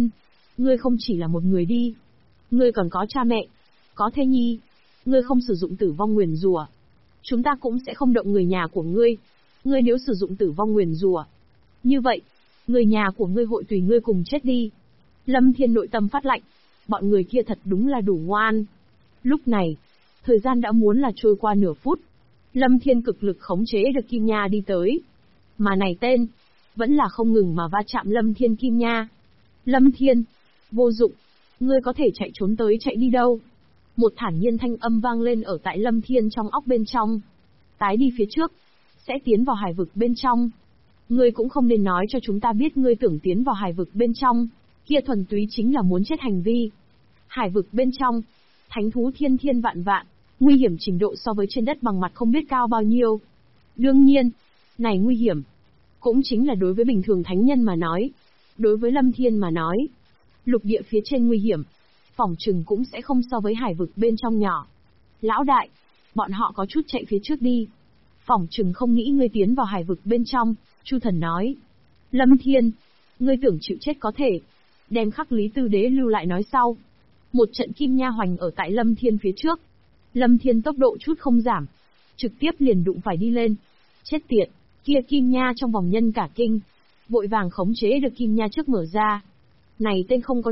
Ngươi không chỉ là một người đi. Ngươi còn có cha mẹ, có thê nhi. Ngươi không sử dụng tử vong nguyền rủa, chúng ta cũng sẽ không động người nhà của ngươi. Ngươi nếu sử dụng tử vong nguyền rủa, như vậy, người nhà của ngươi hội tùy ngươi cùng chết đi. Lâm Thiên nội tâm phát lạnh, bọn người kia thật đúng là đủ ngoan. Lúc này, thời gian đã muốn là trôi qua nửa phút. Lâm Thiên cực lực khống chế được Kim Nha đi tới. Mà này tên, vẫn là không ngừng mà va chạm Lâm Thiên Kim Nha. Lâm Thiên, vô dụng, ngươi có thể chạy trốn tới chạy đi đâu? Một thản nhiên thanh âm vang lên ở tại Lâm Thiên trong óc bên trong. Tái đi phía trước, sẽ tiến vào hải vực bên trong. Ngươi cũng không nên nói cho chúng ta biết ngươi tưởng tiến vào hải vực bên trong, kia thuần túy chính là muốn chết hành vi. Hải vực bên trong, thánh thú thiên thiên vạn vạn, nguy hiểm trình độ so với trên đất bằng mặt không biết cao bao nhiêu. Đương nhiên, này nguy hiểm, cũng chính là đối với bình thường thánh nhân mà nói. Đối với Lâm Thiên mà nói, lục địa phía trên nguy hiểm, phỏng chừng cũng sẽ không so với hải vực bên trong nhỏ. Lão đại, bọn họ có chút chạy phía trước đi. Phỏng chừng không nghĩ ngươi tiến vào hải vực bên trong, Chu Thần nói. Lâm Thiên, ngươi tưởng chịu chết có thể, đem Khắc Lý Tư Đế lưu lại nói sau. Một trận kim nha hoành ở tại Lâm Thiên phía trước. Lâm Thiên tốc độ chút không giảm, trực tiếp liền đụng phải đi lên. Chết tiệt, kia kim nha trong vòng nhân cả kinh, vội vàng khống chế được kim nha trước mở ra. Này tên không có